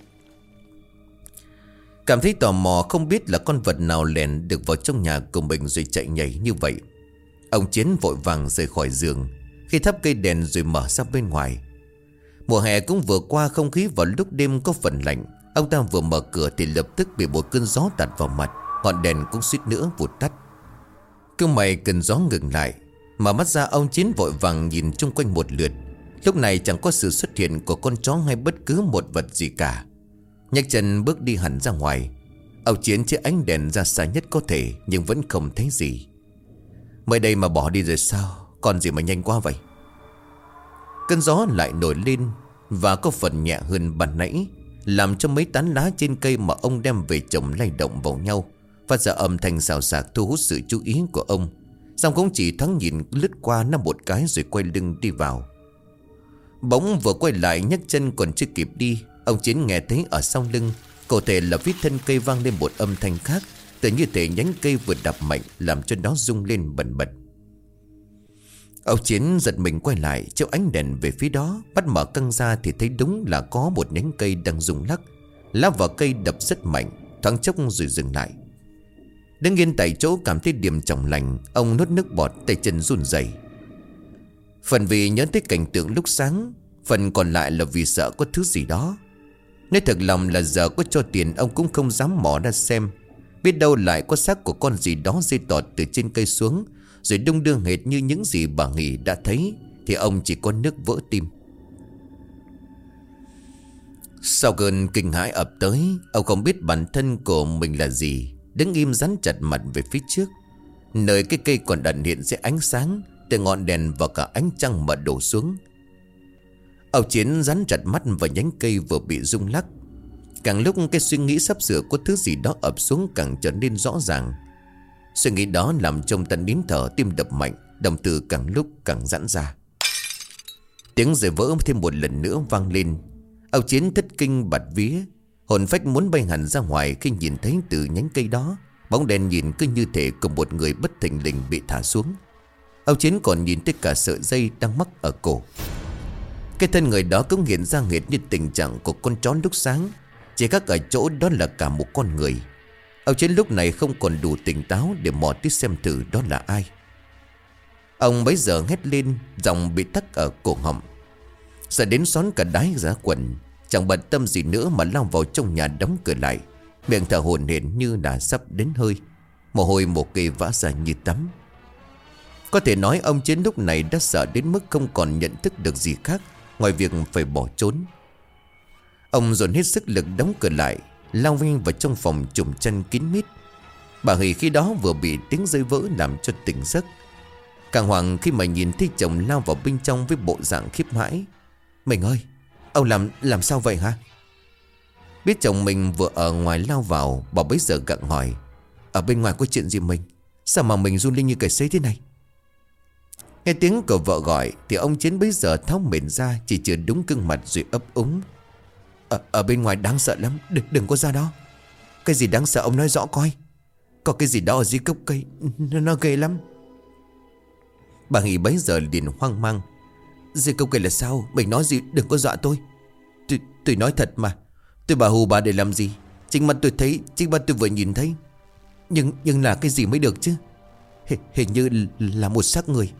Cảm thấy tò mò không biết là con vật nào lèn được vào trong nhà của mình rồi chạy nhảy như vậy, ông Chiến vội vàng rời khỏi giường, khi thắp cây đèn rồi mở ra bên ngoài. Mùa hè cũng vừa qua, không khí vào lúc đêm có phần lạnh. Ông ta vừa mở cửa thì lập tức bị một cơn gió tạt vào mặt, ngọn đèn cũng suýt nữa vụt tắt. Cứ mày cơn gió ngừng lại, mở mắt ra ông Chiến vội vàng nhìn chung quanh một lượt. Lúc này chẳng có sự xuất hiện của con chó hay bất cứ một vật gì cả. Nhấc chân bước đi hẳn ra ngoài. Ông Chiến chĩa ánh đèn ra xa nhất có thể, nhưng vẫn không thấy gì. Mới đây mà bỏ đi rồi sao? Còn gì mà nhanh quá vậy? Cơn gió lại nổi lên, và có phần nhẹ hơn ban nãy, làm cho mấy tán lá trên cây mà ông đem về trồng lay động vào nhau, phát ra âm thanh xào xạc thu hút sự chú ý của ông. Xong cũng chỉ thoáng nhìn lướt qua nó một cái rồi quay lưng đi vào. Bỗng vừa quay lại nhấc chân còn chưa kịp đi, ông Chiến nghe thấy ở sau lưng, cụ thể là phía thân cây vang lên một âm thanh khác, tự như thể nhánh cây vừa đập mạnh, làm cho nó rung lên bần bật. Ông Chiến giật mình quay lại, chiếu ánh đèn về phía đó. Bắt mở căng ra thì thấy đúng là có một nhánh cây đang rung lắc. Lá vào cây đập rất mạnh, thoáng chốc rồi dừng lại. Đứng yên tại chỗ cảm thấy điềm trọng lành, ông nuốt nước bọt, tay chân run rẩy. Phần vì nhớ tới cảnh tượng lúc sáng, phần còn lại là vì sợ có thứ gì đó. Nói thật lòng là giờ có cho tiền ông cũng không dám mò ra xem. Biết đâu lại có xác của con gì đó rơi tọt từ trên cây xuống, rồi đung đưa hệt như những gì bà Nghị đã thấy, thì ông chỉ có nước vỡ tim. Sau cơn kinh hãi ập tới, ông không biết bản thân của mình là gì, đứng im dán chặt mặt về phía trước, nơi cái cây còn ẩn hiện sẽ ánh sáng từ ngọn đèn và cả ánh trăng mà đổ xuống. Ông Chiến dán chặt mắt vào nhánh cây vừa bị rung lắc. Càng lúc cái suy nghĩ sắp sửa có thứ gì đó ập xuống càng trở nên rõ ràng. Suy nghĩ đó làm trong tận nín thở, tim đập mạnh, đồng tử càng lúc càng giãn ra. Tiếng rơi vỡ thêm một lần nữa vang lên. Ông Chiến thất kinh bạt vía, hồn phách muốn bay hẳn ra ngoài khi nhìn thấy từ nhánh cây đó bóng đèn nhìn cứ như thể của một người bất thình lình bị thả xuống. Ông Chiến còn nhìn thấy cả sợi dây đang mắc ở cổ. Cái thân người đó cũng hiện ra hệt như tình trạng của con chó lúc sáng, chỉ khác ở chỗ đó là cả một con người. Ông Chiến lúc này không còn đủ tỉnh táo để mò tiếp xem thử đó là ai. Ông bấy giờ hét lên, giọng bị tắc ở cổ họng, sợ đến xón cả đái giá quần. Chẳng bận tâm gì nữa mà lao vào trong nhà đóng cửa lại, miệng thở hổn hển như đã sắp đến hơi, mồ hôi một cây vã ra như tắm. Có thể nói ông Chiến lúc này đã sợ đến mức không còn nhận thức được gì khác ngoài việc phải bỏ trốn. Ông dồn hết sức lực đóng cửa lại, lao vinh vào trong phòng trùm chân kín mít. Bà Hỷ khi đó vừa bị tiếng rơi vỡ làm cho tỉnh giấc, càng hoảng khi mà nhìn thấy chồng lao vào bên trong với bộ dạng khiếp hãi. Mình ơi, ông làm làm sao vậy hả? Biết chồng mình vừa ở ngoài lao vào, bà bấy giờ gặng hỏi: ở bên ngoài có chuyện gì mình? Sao mà mình run lên như cầy sấy thế này? Nghe tiếng của vợ gọi thì ông Chiến bấy giờ tháo mền ra, chỉ chừa đúng gương mặt rồi ấp úng: Ở, ở bên ngoài đáng sợ lắm, đừng, đừng có ra đó. Cái gì đáng sợ ông nói rõ coi. Có cái gì đó ở dưới gốc cây, nó, nó ghê lắm. Bà Hỷ bấy giờ liền hoang mang: dưới gốc cây là sao? Mình nói gì, đừng có dọa tôi. Tôi, tôi nói thật mà. Tôi bảo hù bà để làm gì? Chính mắt tôi thấy, chính mắt tôi vừa nhìn thấy. Nhưng nhưng là cái gì mới được chứ? H, Hình như là một xác người.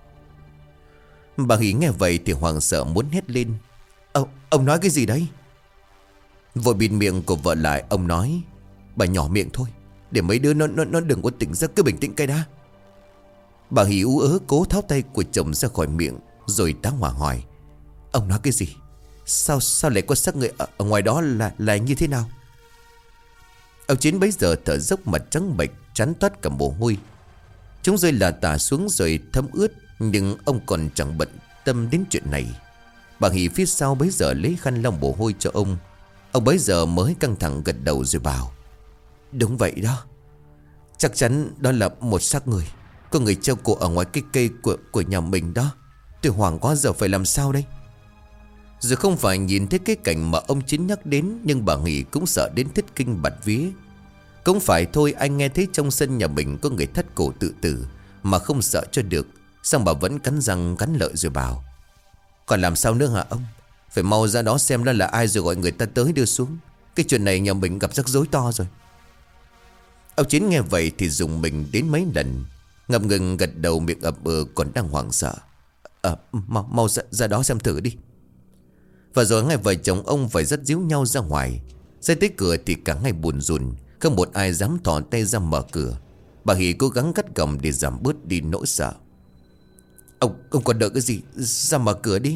Bà Hỷ nghe vậy thì hoảng sợ muốn hét lên: Ông, ông nói cái gì đấy? Vội bịt miệng của vợ lại, ông nói: bà nhỏ miệng thôi, để mấy đứa nó nó, nó đừng có tỉnh giấc, cứ bình tĩnh cái đã. Bà Hỷ ú ớ cố tháo tay của chồng ra khỏi miệng, rồi tá hỏa hỏi: ông nói cái gì? Sao sao lại có xác người ở, ở ngoài đó là là như thế nào? Ông Chiến bấy giờ thở dốc, mặt trắng bệch, trán toát cả mồ hôi. Chúng rơi là tả xuống rồi thấm ướt, nhưng ông còn chẳng bận tâm đến chuyện này. Bà Hỷ phía sau bấy giờ lấy khăn lau mồ hôi cho ông. Ông bấy giờ mới căng thẳng gật đầu rồi bảo: đúng vậy đó, chắc chắn đó là một xác người. Có người treo cổ ở ngoài cái cây của, của nhà mình đó. Tôi hoảng quá, giờ phải làm sao đây? Rồi không phải nhìn thấy cái cảnh mà ông Chiến nhắc đến, nhưng bà Nghị cũng sợ đến thất kinh bạt vía. Cũng phải thôi, anh nghe thấy trong sân nhà mình có người thắt cổ tự tử mà không sợ cho được. Xong bà vẫn cắn răng cắn lợi rồi bảo: còn làm sao nữa hả ông? Phải mau ra đó xem đó là ai rồi gọi người ta tới đưa xuống. Cái chuyện này nhà mình gặp rắc rối to rồi. Ông Chiến nghe vậy thì dùng mình đến mấy lần, ngập ngừng gật đầu miệng ậm ừ còn đang hoảng sợ. Ờ mau, mau ra, ra đó xem thử đi. Và rồi ngay vợ chồng ông phải dắt díu nhau ra ngoài. Ra tới cửa thì cả ngày buồn rùn, không một ai dám thò tay ra mở cửa. Bà Hỷ cố gắng cắt gầm để giảm bớt đi nỗi sợ. Ông, ông còn đợi cái gì? Ra mở cửa đi.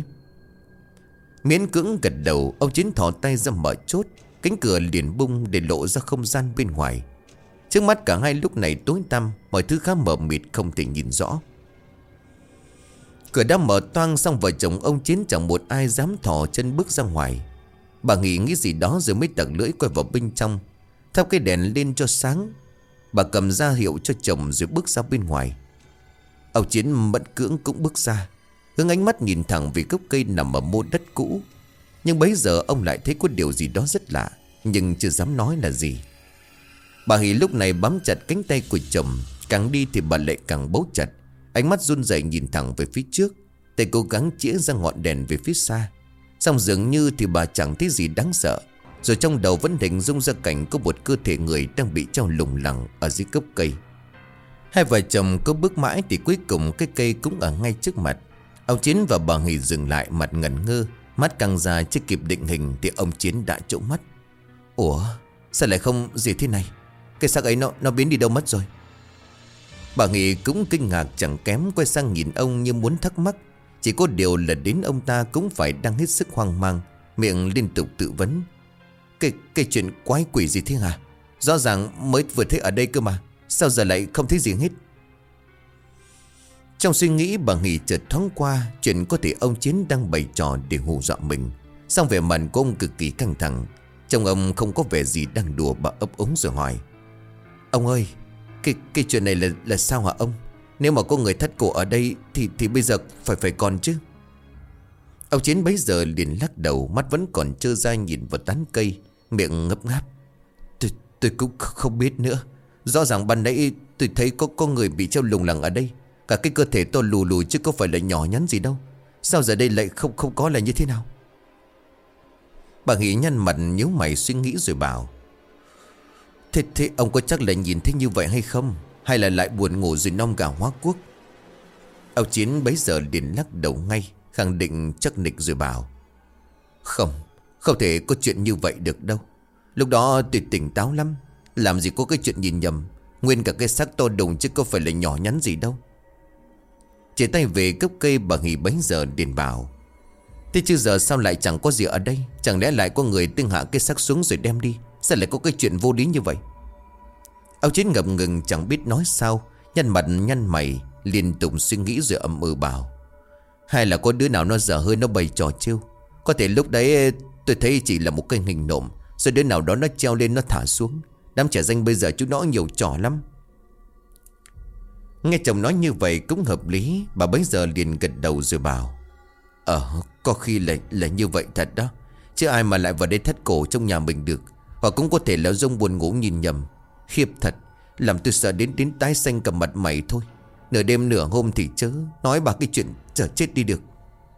Miễn cưỡng gật đầu, ông Chiến thò tay ra mở chốt. Cánh cửa liền bung để lộ ra không gian bên ngoài. Trước mắt cả hai lúc này tối tăm, mọi thứ khá mờ mịt không thể nhìn rõ. Cửa đã mở toang, xong vợ chồng ông Chiến chẳng một ai dám thò chân bước ra ngoài. Bà nghĩ nghĩ gì đó rồi mới tặc lưỡi quay vào bên trong, thắp cái đèn lên cho sáng. Bà cầm ra hiệu cho chồng rồi bước ra bên ngoài. Ông Chiến mẫn cưỡng cũng bước ra, hướng ánh mắt nhìn thẳng về gốc cây nằm ở mô đất cũ. Nhưng bấy giờ ông lại thấy có điều gì đó rất lạ, nhưng chưa dám nói là gì. Bà Hỷ lúc này bám chặt cánh tay của chồng, càng đi thì bà lại càng bấu chặt. Ánh mắt run rẩy nhìn thẳng về phía trước, tay cố gắng chĩa ra ngọn đèn về phía xa. Xong dường như thì bà chẳng thấy gì đáng sợ, rồi trong đầu vẫn hình dung ra cảnh có một cơ thể người đang bị treo lủng lẳng ở dưới gốc cây. Hai vợ chồng cứ bước mãi thì cuối cùng cái cây cũng ở ngay trước mặt. Ông Chiến và bà Hỷ dừng lại, mặt ngẩn ngơ, mắt căng ra chưa kịp định hình thì ông Chiến đã trợn mắt. Ủa sao lại không gì thế này? Cái xác ấy nó, nó biến đi đâu mất rồi? Bà Nghị cũng kinh ngạc chẳng kém, quay sang nhìn ông như muốn thắc mắc. Chỉ có điều là đến ông ta cũng phải đang hết sức hoang mang, miệng liên tục tự vấn. Cái, cái chuyện quái quỷ gì thế hả? Rõ ràng mới vừa thấy ở đây cơ mà, sao giờ lại không thấy gì hết? Trong suy nghĩ bà Nghị chợt thoáng qua chuyện có thể ông Chiến đang bày trò để hù dọa mình. Xong vẻ mặt của ông cực kỳ căng thẳng. Trông ông không có vẻ gì đang đùa, bà ấp úng rồi hỏi: ông ơi, cái, cái chuyện này là, là sao hả ông? Nếu mà có người thắt cổ ở đây Thì thì bây giờ phải phải còn chứ. Ông Chiến bấy giờ liền lắc đầu, mắt vẫn còn trơ ra nhìn vào tán cây, miệng ngấp ngáp. Tôi, tôi cũng không biết nữa. Rõ ràng ban nãy tôi thấy có, có người bị treo lủng lẳng ở đây. Cả cái cơ thể to lù lù chứ có phải là nhỏ nhắn gì đâu. Sao giờ đây lại không không có là như thế nào? Bà Hỷ nhăn mặt nhíu mày suy nghĩ rồi bảo: Thế, thế ông có chắc là nhìn thấy như vậy hay không? Hay là lại buồn ngủ rồi nom gà hóa quốc? Ông Chiến bấy giờ liền lắc đầu ngay, khẳng định chắc nịch rồi bảo: Không, không thể có chuyện như vậy được đâu. Lúc đó tôi tỉnh táo lắm, làm gì có cái chuyện nhìn nhầm. Nguyên cả cái xác to đùng chứ có phải là nhỏ nhắn gì đâu. Chỉ tay về gốc cây, bà Hỷ bấy giờ liền bảo: Thế chứ giờ sao lại chẳng có gì ở đây? Chẳng lẽ lại có người tương hạ cái xác xuống rồi đem đi? Sao lại có cái chuyện vô lý như vậy? Ông Chiến ngập ngừng chẳng biết nói sao, nhăn mặt nhăn mày, liên tục suy nghĩ rồi ậm ừ bảo: Hay là có đứa nào nó dở hơi, nó bày trò trêu. Có thể lúc đấy tôi thấy chỉ là một cái hình nộm, rồi đứa nào đó nó treo lên nó thả xuống. Đám trẻ danh bây giờ chúng nó nhiều trò lắm. Nghe chồng nói như vậy cũng hợp lý, bà bấy giờ liền gật đầu rồi bảo: Ờ, có khi là, là như vậy thật đó. Chứ ai mà lại vào đây thắt cổ trong nhà mình được. Hoặc cũng có thể là Dung buồn ngủ nhìn nhầm. Khiếp thật, làm tôi sợ đến đến tái xanh cầm mặt mày thôi. Nửa đêm nửa hôm thì chớ nói bà cái chuyện chờ chết đi được.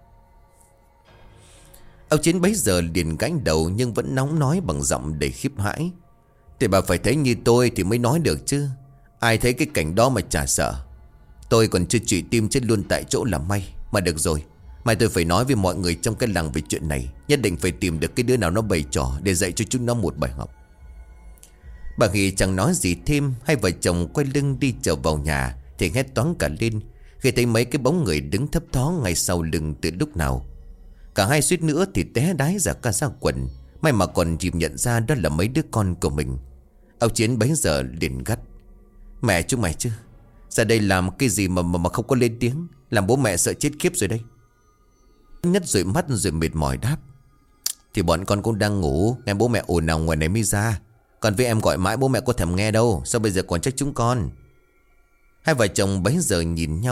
Ông Chiến bấy giờ liền gánh đầu, nhưng vẫn nóng nói bằng giọng đầy khiếp hãi: Thì bà phải thấy như tôi thì mới nói được chứ. Ai thấy cái cảnh đó mà chả sợ. Tôi còn chưa trụy tim chết luôn tại chỗ là may. Mà được rồi, mai tôi phải nói với mọi người trong cái làng về chuyện này. Nhất định phải tìm được cái đứa nào nó bày trò để dạy cho chúng nó một bài học. Bà Hỷ chẳng nói gì thêm. Hai vợ chồng quay lưng đi trở vào nhà thì hét toáng cả lên khi thấy mấy cái bóng người đứng thấp thoáng ngay sau lưng từ lúc nào. Cả hai suýt nữa thì té đái ra cả ra quần. May mà còn kịp nhận ra đó là mấy đứa con của mình. Ông Chiến bấy giờ liền gắt: Mẹ chúng mày chứ, ra đây làm cái gì mà mà, mà không có lên tiếng, làm bố mẹ sợ chết khiếp rồi đây. Nhất dụi mắt rồi mệt mỏi đáp: Thì bọn con cũng đang ngủ, nghe bố mẹ ồn ào ngoài này mới ra. Còn với em gọi mãi bố mẹ có thèm nghe đâu, sao bây giờ còn trách chúng con? Hai vợ chồng bấy giờ nhìn nhau,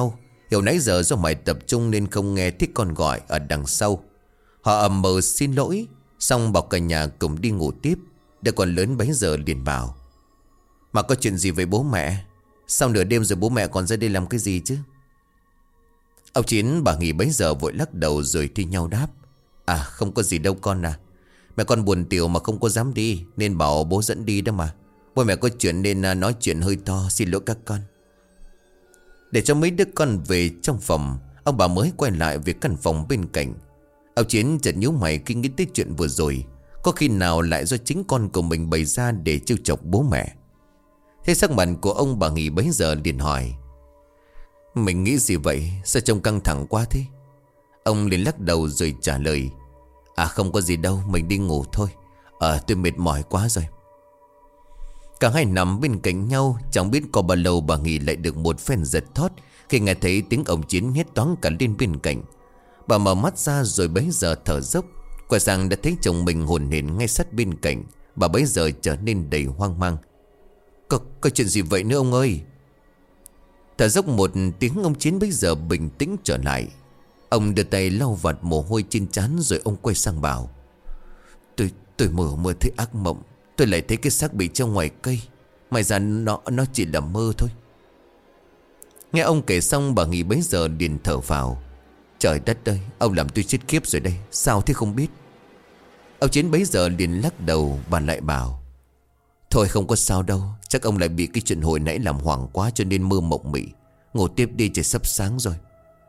Hiểu nãy giờ do mày tập trung nên không nghe thích con gọi ở đằng sau. Họ ầm mờ xin lỗi, xong bảo cả nhà cùng đi ngủ tiếp. Đứa con lớn bấy giờ liền bảo: Mà có chuyện gì với bố mẹ? Sao nửa đêm rồi bố mẹ còn ra đây làm cái gì chứ? Ông Chín bà Nghì bấy giờ vội lắc đầu rồi thi nhau đáp: À không có gì đâu con à. Mẹ con buồn tiểu mà không có dám đi, nên bảo bố dẫn đi đó mà. Bố mẹ có chuyện nên nói chuyện hơi to, xin lỗi các con. Để cho mấy đứa con về trong phòng, ông bà mới quay lại về căn phòng bên cạnh. Ông Chiến chợt nhíu mày khi nghĩ tới chuyện vừa rồi. Có khi nào lại do chính con của mình bày ra để trêu chọc bố mẹ? Thế sắc mặt của ông bà Nghì bấy giờ liền hỏi: Mình nghĩ gì vậy? Sao trông căng thẳng quá thế? Ông liền lắc đầu rồi trả lời: À không có gì đâu, mình đi ngủ thôi. Ờ tôi mệt mỏi quá rồi. Cả hai nằm bên cạnh nhau. Chẳng biết có bao lâu bà Nghì lại được một phen giật thót khi nghe thấy tiếng ông Chiến hét toáng cả lên bên cạnh. Bà mở mắt ra rồi bấy giờ thở dốc. Quay sang đã thấy chồng mình hồn hển ngay sát bên cạnh. Bà bấy giờ trở nên đầy hoang mang. Có, có chuyện gì vậy nữa ông ơi? Thở dốc một tiếng, ông Chiến bấy giờ bình tĩnh trở lại. Ông đưa tay lau vạt mồ hôi trên trán rồi ông quay sang bảo: Tôi tôi mơ mơ thấy ác mộng. Tôi lại thấy cái xác bị treo ngoài cây. May ra nó nó chỉ là mơ thôi. Nghe ông kể xong bà Nghì bấy giờ liền thở vào. Trời đất ơi, ông làm tôi chết khiếp rồi đây. Sao thế không biết? Ông Chiến bấy giờ liền lắc đầu. Bà lại bảo: Thôi không có sao đâu. Chắc ông lại bị cái chuyện hồi nãy làm hoảng quá cho nên mơ mộng mị. Ngủ tiếp đi, trời sắp sáng rồi.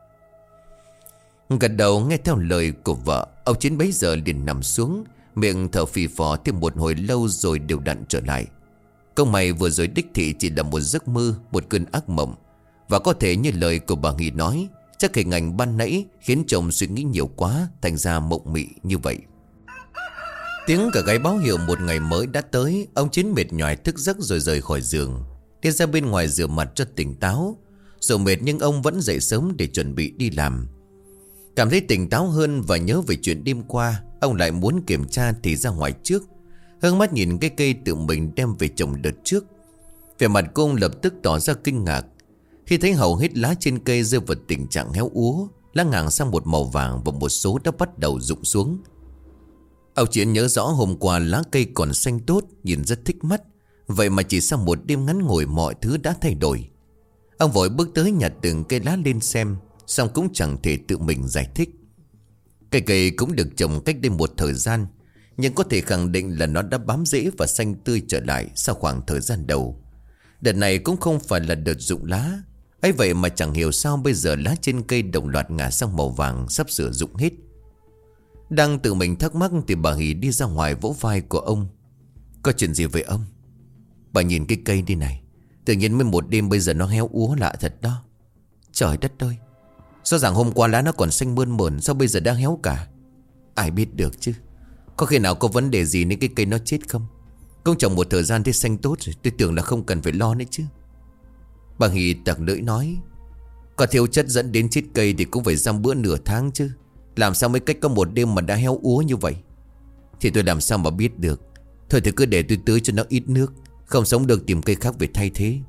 Gật đầu nghe theo lời của vợ, ông Chiến bấy giờ liền nằm xuống, miệng thở phì phò thêm một hồi lâu rồi đều đặn trở lại. Câu mày vừa rồi đích thị chỉ là một giấc mơ, một cơn ác mộng. Và có thể như lời của bà Nghì nói, chắc hình ảnh ban nãy khiến chồng suy nghĩ nhiều quá, thành ra mộng mị như vậy. Tiếng cả gáy báo hiệu một ngày mới đã tới. Ông Chiến mệt nhoài thức giấc rồi rời khỏi giường, đi ra bên ngoài rửa mặt cho tỉnh táo. Dù mệt nhưng ông vẫn dậy sớm để chuẩn bị đi làm. Cảm thấy tỉnh táo hơn và nhớ về chuyện đêm qua, ông lại muốn kiểm tra thì ra ngoài trước. Hướng mắt nhìn cái cây tự mình đem về trồng đợt trước. Vẻ mặt cô lập tức tỏ ra kinh ngạc khi thấy hầu hết lá trên cây rơi vào tình trạng héo úa, lá ngả sang một màu vàng và một số đã bắt đầu rụng xuống. Ông Chiến nhớ rõ hôm qua lá cây còn xanh tốt, nhìn rất thích mắt. Vậy mà chỉ sau một đêm ngắn ngủi mọi thứ đã thay đổi. Ông vội bước tới nhặt từng cây lá lên xem, xong cũng chẳng thể tự mình giải thích. Cây cây cũng được trồng cách đây một thời gian, nhưng có thể khẳng định là nó đã bám rễ và xanh tươi trở lại sau khoảng thời gian đầu. Đợt này cũng không phải là đợt rụng lá. Ấy vậy mà chẳng hiểu sao bây giờ lá trên cây đồng loạt ngả sang màu vàng, sắp sửa rụng hết. Đang tự mình thắc mắc thì bà Hỷ đi ra ngoài vỗ vai của ông. Có chuyện gì vậy ông? Bà nhìn cái cây đi này, tự nhiên mới một đêm bây giờ nó héo úa lạ thật đó. Trời đất ơi, rõ ràng hôm qua lá nó còn xanh mơn mởn, sao bây giờ đang héo cả? Ai biết được chứ. Có khi nào có vấn đề gì nên cái cây nó chết không? Công trồng một thời gian thấy xanh tốt rồi, tôi tưởng là không cần phải lo nữa chứ. Bà Hỷ tặc lưỡi nói: Có thiếu chất dẫn đến chết cây thì cũng phải dăm bữa nửa tháng chứ. Làm sao mới cách có một đêm mà đã héo úa như vậy? Thì tôi làm sao mà biết được. Thôi thì cứ để tôi tưới cho nó ít nước, không sống được tìm cây khác về thay thế.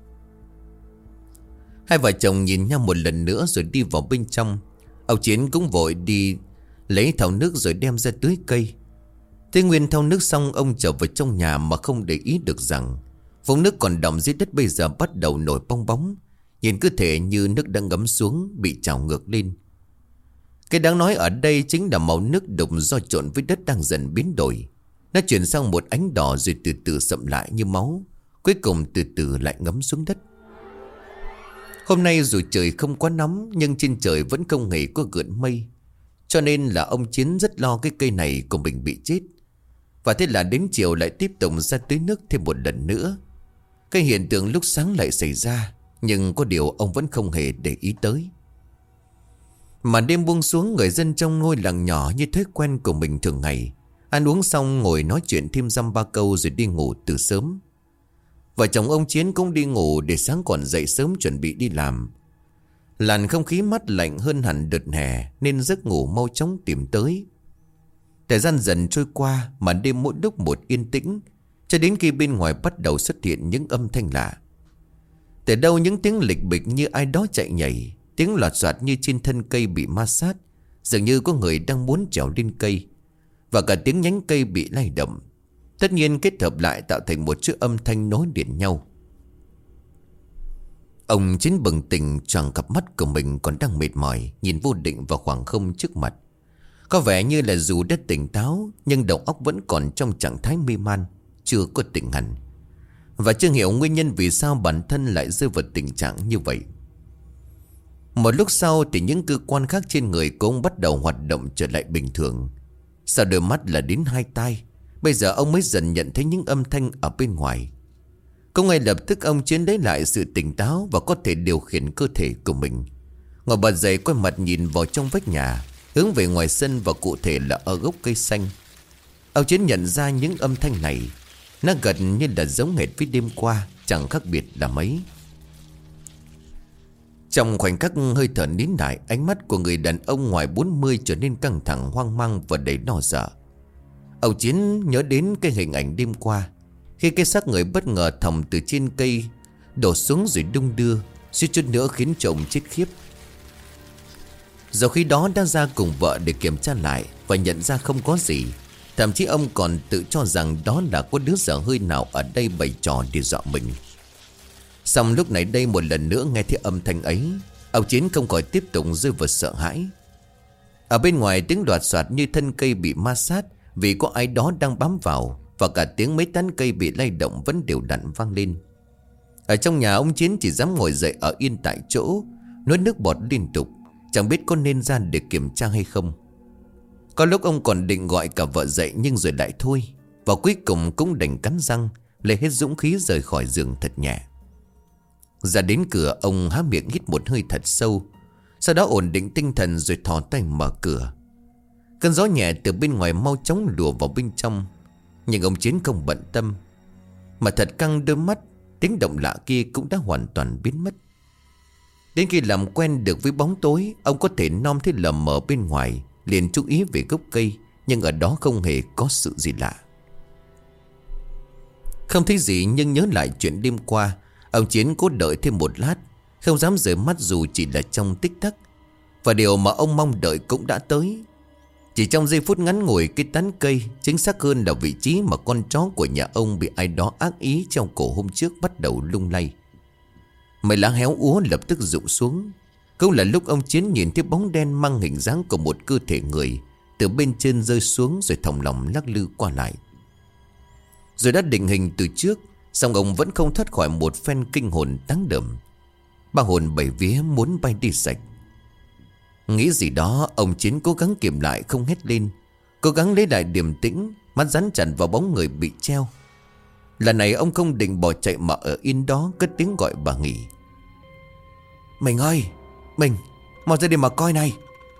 Hai vợ chồng nhìn nhau một lần nữa rồi đi vào bên trong. Ông Chiến cũng vội đi lấy thau nước rồi đem ra tưới cây. Thế Nguyên thau nước xong, ông trở vào trong nhà mà không để ý được rằng vũng nước còn đọng dưới đất bây giờ bắt đầu nổi bong bóng, nhìn cứ thể như nước đang ngấm xuống, bị trào ngược lên. Cái đáng nói ở đây chính là màu nước đục do trộn với đất đang dần biến đổi. Nó chuyển sang một ánh đỏ rồi từ từ sậm lại như máu, cuối cùng từ từ lại ngấm xuống đất. Hôm nay dù trời không quá nóng, nhưng trên trời vẫn không hề có gợn mây, cho nên là ông Chiến rất lo cái cây này của mình bị chết. Và thế là đến chiều lại tiếp tục ra tưới nước thêm một lần nữa. Cái hiện tượng lúc sáng lại xảy ra, nhưng có điều ông vẫn không hề để ý tới. Mà đêm buông xuống, người dân trong ngôi làng nhỏ như thói quen của mình thường ngày, ăn uống xong ngồi nói chuyện thêm dăm ba câu rồi đi ngủ từ sớm. Vợ chồng ông Chiến cũng đi ngủ để sáng còn dậy sớm chuẩn bị đi làm. Làn không khí mát lạnh hơn hẳn đợt hè nên giấc ngủ mau chóng tìm tới. Thời gian dần trôi qua mà đêm mỗi lúc một yên tĩnh, cho đến khi bên ngoài bắt đầu xuất hiện những âm thanh lạ. Từ đâu những tiếng lịch bịch như ai đó chạy nhảy, tiếng loạt soạt như trên thân cây bị ma sát, dường như có người đang muốn trèo lên cây. Và cả tiếng nhánh cây bị lay động, tất nhiên kết hợp lại tạo thành một chiếc âm thanh nối liền nhau. Ông Chiến bừng tỉnh, choàng cặp mắt của mình còn đang mệt mỏi, nhìn vô định vào khoảng không trước mặt. Có vẻ như là dù đã tỉnh táo, nhưng đầu óc vẫn còn trong trạng thái mê man, chưa có tỉnh hẳn. Và chưa hiểu nguyên nhân vì sao bản thân lại rơi vào tình trạng như vậy. Một lúc sau thì những cơ quan khác trên người của ông bắt đầu hoạt động trở lại bình thường. Sau đôi mắt là đến hai tai, bây giờ ông mới dần nhận thấy những âm thanh ở bên ngoài. Cũng ngay lập tức ông Chiến lấy lại sự tỉnh táo và có thể điều khiển cơ thể của mình. Ngồi bật dậy, quay mặt nhìn vào trong vách nhà, hướng về ngoài sân và cụ thể là ở gốc cây xanh. Ông Chiến nhận ra những âm thanh này, nó gần như là giống hệt với đêm qua, chẳng khác biệt là mấy. Trong khoảnh khắc hơi thở nín lại, ánh mắt của người đàn ông ngoài bốn mươi trở nên căng thẳng, hoang mang và đầy lo sợ. Ông Chiến nhớ đến cái hình ảnh đêm qua, khi cái xác người bất ngờ thòng từ trên cây đổ xuống rồi đung đưa, suýt chút nữa khiến chồng chết khiếp. Dẫu khi đó đã ra cùng vợ để kiểm tra lại và nhận ra không có gì, thậm chí ông còn tự cho rằng đó là có đứa dở hơi nào ở đây bày trò để dọa mình. Xong lúc này đây một lần nữa nghe thấy âm thanh ấy, ông Chiến không khỏi tiếp tục rơi vào sợ hãi. Ở bên ngoài tiếng đoạt soạt như thân cây bị ma sát vì có ai đó đang bám vào, và cả tiếng mấy tán cây bị lay động vẫn đều đặn vang lên. Ở trong nhà ông Chiến chỉ dám ngồi dậy ở yên tại chỗ, nuốt nước bọt liên tục, chẳng biết có nên ra để kiểm tra hay không. Có lúc ông còn định gọi cả vợ dậy nhưng rồi lại thôi, và cuối cùng cũng đành cắn răng lấy hết dũng khí rời khỏi giường thật nhẹ. Ra đến cửa, ông há miệng hít một hơi thật sâu, sau đó ổn định tinh thần rồi thò tay mở cửa. Cơn gió nhẹ từ bên ngoài mau chóng lùa vào bên trong, nhưng ông Chiến không bận tâm, mà thật căng đôi mắt, tiếng động lạ kia cũng đã hoàn toàn biến mất. Đến khi làm quen được với bóng tối, ông có thể nom thấy lờ mờ bên ngoài, liền chú ý về gốc cây, nhưng ở đó không hề có sự gì lạ. Không thấy gì nhưng nhớ lại chuyện đêm qua, ông Chiến cố đợi thêm một lát, không dám rời mắt dù chỉ là trong tích tắc. Và điều mà ông mong đợi cũng đã tới. Chỉ trong giây phút ngắn ngủi, cái tán cây, chính xác hơn là vị trí mà con chó của nhà ông bị ai đó ác ý trong cổ hôm trước bắt đầu lung lay. Mấy lá héo úa lập tức rụng xuống. Cũng là lúc ông Chiến nhìn thấy bóng đen mang hình dáng của một cơ thể người từ bên trên rơi xuống rồi thòng lòng lắc lư qua lại. Rồi đã định hình từ trước, song ông vẫn không thoát khỏi một phen kinh hồn táng đờm. Ba hồn bảy vía muốn bay đi sạch. Nghĩ gì đó, ông Chiến cố gắng kiềm lại không hét lên, cố gắng lấy lại điềm tĩnh, mắt dán chặt vào bóng người bị treo. Lần này ông không định bỏ chạy mà ở yên đó cất tiếng gọi bà Nghỉ. Mình ơi, mình, mau ra đây mà coi này.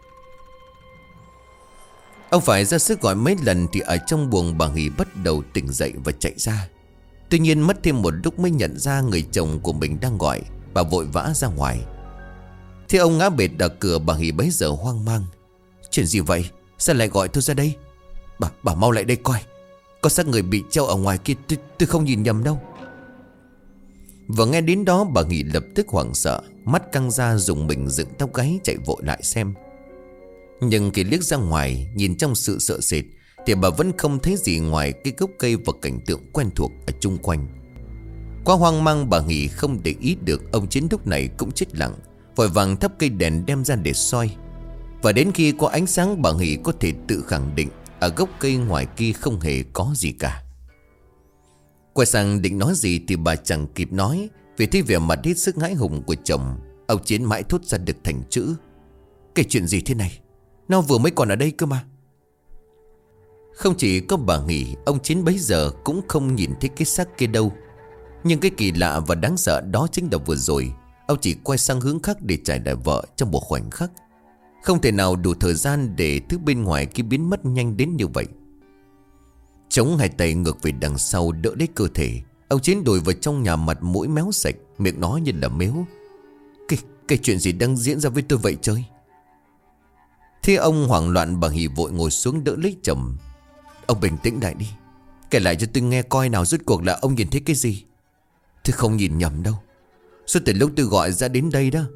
Ông phải ra sức gọi mấy lần thì ở trong buồng bà Nghỉ bắt đầu tỉnh dậy và chạy ra. Tuy nhiên mất thêm một lúc mới nhận ra người chồng của mình đang gọi. Bà vội vã ra ngoài. Thế ông ngã bệt ở cửa, bà Nghỉ bấy giờ hoang mang. Chuyện gì vậy? Sao lại gọi tôi ra đây? Bà, bà mau lại đây coi. Có xác người bị treo ở ngoài kia, tôi, tôi không nhìn nhầm đâu. Và nghe đến đó bà Nghỉ lập tức hoảng sợ, mắt căng ra dùng mình dựng tóc gáy chạy vội lại xem. Nhưng khi liếc ra ngoài, nhìn trong sự sợ sệt, thì bà vẫn không thấy gì ngoài cái gốc cây và cảnh tượng quen thuộc ở chung quanh. Quá hoang mang, bà Nghỉ không để ý được ông Chiến lúc này cũng chết lặng, vội vàng thắp cây đèn đem ra để soi. Và đến khi có ánh sáng, bà Nghỉ có thể tự khẳng định ở gốc cây ngoài kia không hề có gì cả. Quay sang định nói gì thì bà chẳng kịp nói, vì thấy vẻ mặt hết sức hãi hùng của chồng. Ông Chiến mãi thốt ra được thành chữ: cái chuyện gì thế này? Nó vừa mới còn ở đây cơ mà. Không chỉ có bà Nghỉ, ông Chiến bấy giờ cũng không nhìn thấy cái xác kia đâu. Nhưng cái kỳ lạ và đáng sợ đó chính là vừa rồi ông chỉ quay sang hướng khác để trả lại vợ trong một khoảnh khắc. Không thể nào đủ thời gian để thứ bên ngoài kia biến mất nhanh đến như vậy. Chống hai tay ngược về đằng sau đỡ lấy cơ thể, ông Chiến đùi vào trong nhà, mặt mũi méo sạch, miệng nói như là mếu: Cái, cái chuyện gì đang diễn ra với tôi vậy trời? Thế ông hoảng loạn, bà Hỷ vội ngồi xuống đỡ lấy chồng. Ông bình tĩnh lại đi, kể lại cho tôi nghe coi nào, rốt cuộc là ông nhìn thấy cái gì? Tôi không nhìn nhầm đâu. Suốt từ lúc tôi gọi ra đến đây đó,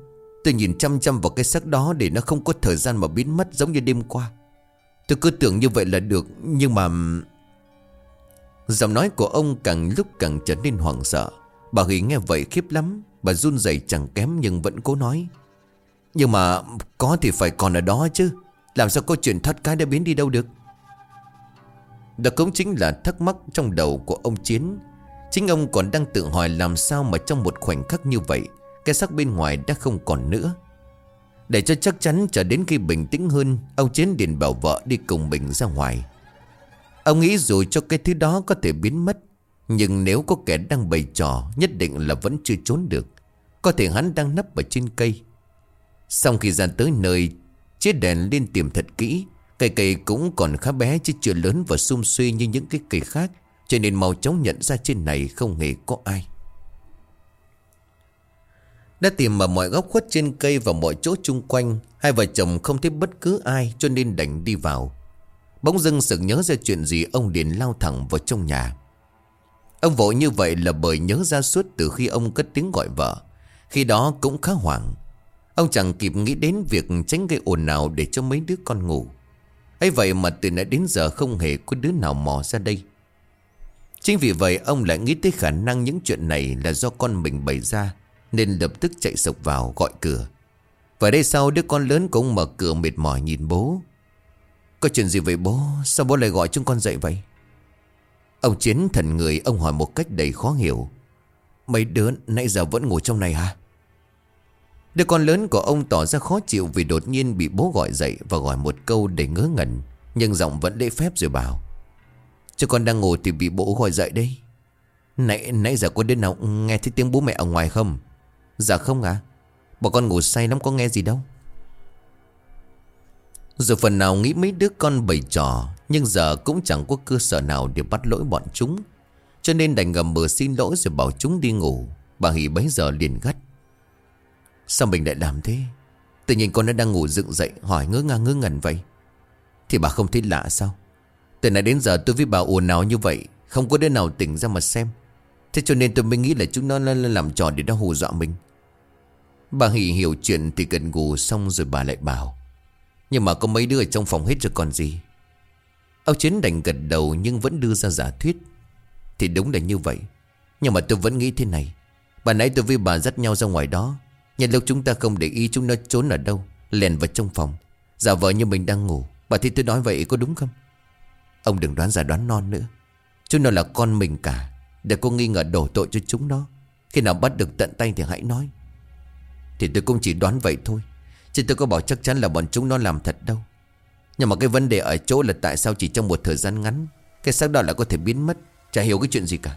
Tôi nhìn chăm chăm vào cái xác đó để nó không có thời gian mà biến mất giống như đêm qua. Tôi cứ tưởng như vậy là được. Nhưng mà... Giọng nói của ông càng lúc càng trở nên hoảng sợ. Bà Hỷ nghe vậy khiếp lắm. Bà run rẩy chẳng kém nhưng vẫn cố nói. Nhưng mà có thì phải còn ở đó chứ. Làm sao có chuyện thoát cái đã biến đi đâu được. Đó cũng chính là thắc mắc trong đầu của ông Chiến. Chính ông còn đang tự hỏi làm sao mà trong một khoảnh khắc như vậy cái xác bên ngoài đã không còn nữa. Để cho chắc chắn trở đến khi bình tĩnh hơn, ông Chiến liền bảo vợ đi cùng mình ra ngoài. Ông nghĩ dù cho cái thứ đó có thể biến mất, nhưng nếu có kẻ đang bày trò nhất định là vẫn chưa trốn được. Có thể hắn đang nấp ở trên cây. Sau khi ra tới nơi, chiếc đèn lên tìm thật kỹ. Cây cây cũng còn khá bé chứ chưa lớn và sum suy như những cái cây khác, cho nên mau chóng nhận ra trên này không hề có ai. Đã tìm ở mọi góc khuất trên cây và mọi chỗ chung quanh, hai vợ chồng không thấy bất cứ ai cho nên đành đi vào. Bỗng dưng sực nhớ ra chuyện gì, ông liền lao thẳng vào trong nhà. Ông vội như vậy là bởi nhớ ra suốt từ khi ông cất tiếng gọi vợ. Khi đó cũng khá hoảng. Ông chẳng kịp nghĩ đến việc tránh gây ồn nào để cho mấy đứa con ngủ. Ấy vậy mà từ nãy đến giờ không hề có đứa nào mò ra đây. Chính vì vậy ông lại nghĩ tới khả năng những chuyện này là do con mình bày ra, nên lập tức chạy sộc vào gọi cửa. Và đây sau đứa con lớn cũng mở cửa mệt mỏi nhìn bố. Có chuyện gì vậy bố? Sao bố lại gọi chúng con dậy vậy? Ông Chiến thần người, ông hỏi một cách đầy khó hiểu. Mấy đứa nãy giờ vẫn ngủ trong này hả? Đứa con lớn của ông tỏ ra khó chịu vì đột nhiên bị bố gọi dậy và gọi một câu để ngớ ngẩn, nhưng giọng vẫn lễ phép rồi bảo. Chứ con đang ngủ thì bị bố gọi dậy đấy. Nãy, nãy giờ có đứa nào nghe thấy tiếng bố mẹ ở ngoài không? Dạ không ạ. À? Bọn con ngủ say lắm có nghe gì đâu. Dù phần nào nghĩ mấy đứa con bày trò, nhưng giờ cũng chẳng có cơ sở nào để bắt lỗi bọn chúng, cho nên đành ngầm mờ xin lỗi rồi bảo chúng đi ngủ. Bà Hỷ bấy giờ liền gắt. Sao mình lại làm thế? Tự nhiên con nó đang ngủ dựng dậy hỏi ngớ ngang ngớ ngẩn vậy. Thì bà không thấy lạ sao? Từ nãy đến giờ tôi với bà ồn ào như vậy, không có đứa nào tỉnh ra mà xem. Thế cho nên tôi mới nghĩ là chúng nó làm trò để nó hù dọa mình. Bà Hỷ hiểu chuyện thì gần ngủ xong rồi bà lại bảo. Nhưng mà có mấy đứa ở trong phòng hết rồi còn gì. Ông Chiến đành gật đầu nhưng vẫn đưa ra giả thuyết. Thì đúng là như vậy. Nhưng mà tôi vẫn nghĩ thế này. Bà nãy tôi với bà dắt nhau ra ngoài đó, nhân lúc chúng ta không để ý chúng nó trốn ở đâu, lèn vào trong phòng, giả vờ như mình đang ngủ. Bà thấy tôi nói vậy có đúng không? Ông đừng đoán già đoán non nữa. Chúng nó là con mình cả. Để cô nghi ngờ đổ tội cho chúng nó. Khi nào bắt được tận tay thì hãy nói. Thì tôi cũng chỉ đoán vậy thôi, chứ tôi có bảo chắc chắn là bọn chúng nó làm thật đâu. Nhưng mà cái vấn đề ở chỗ là tại sao chỉ trong một thời gian ngắn cái xác đó lại có thể biến mất. Chả hiểu cái chuyện gì cả.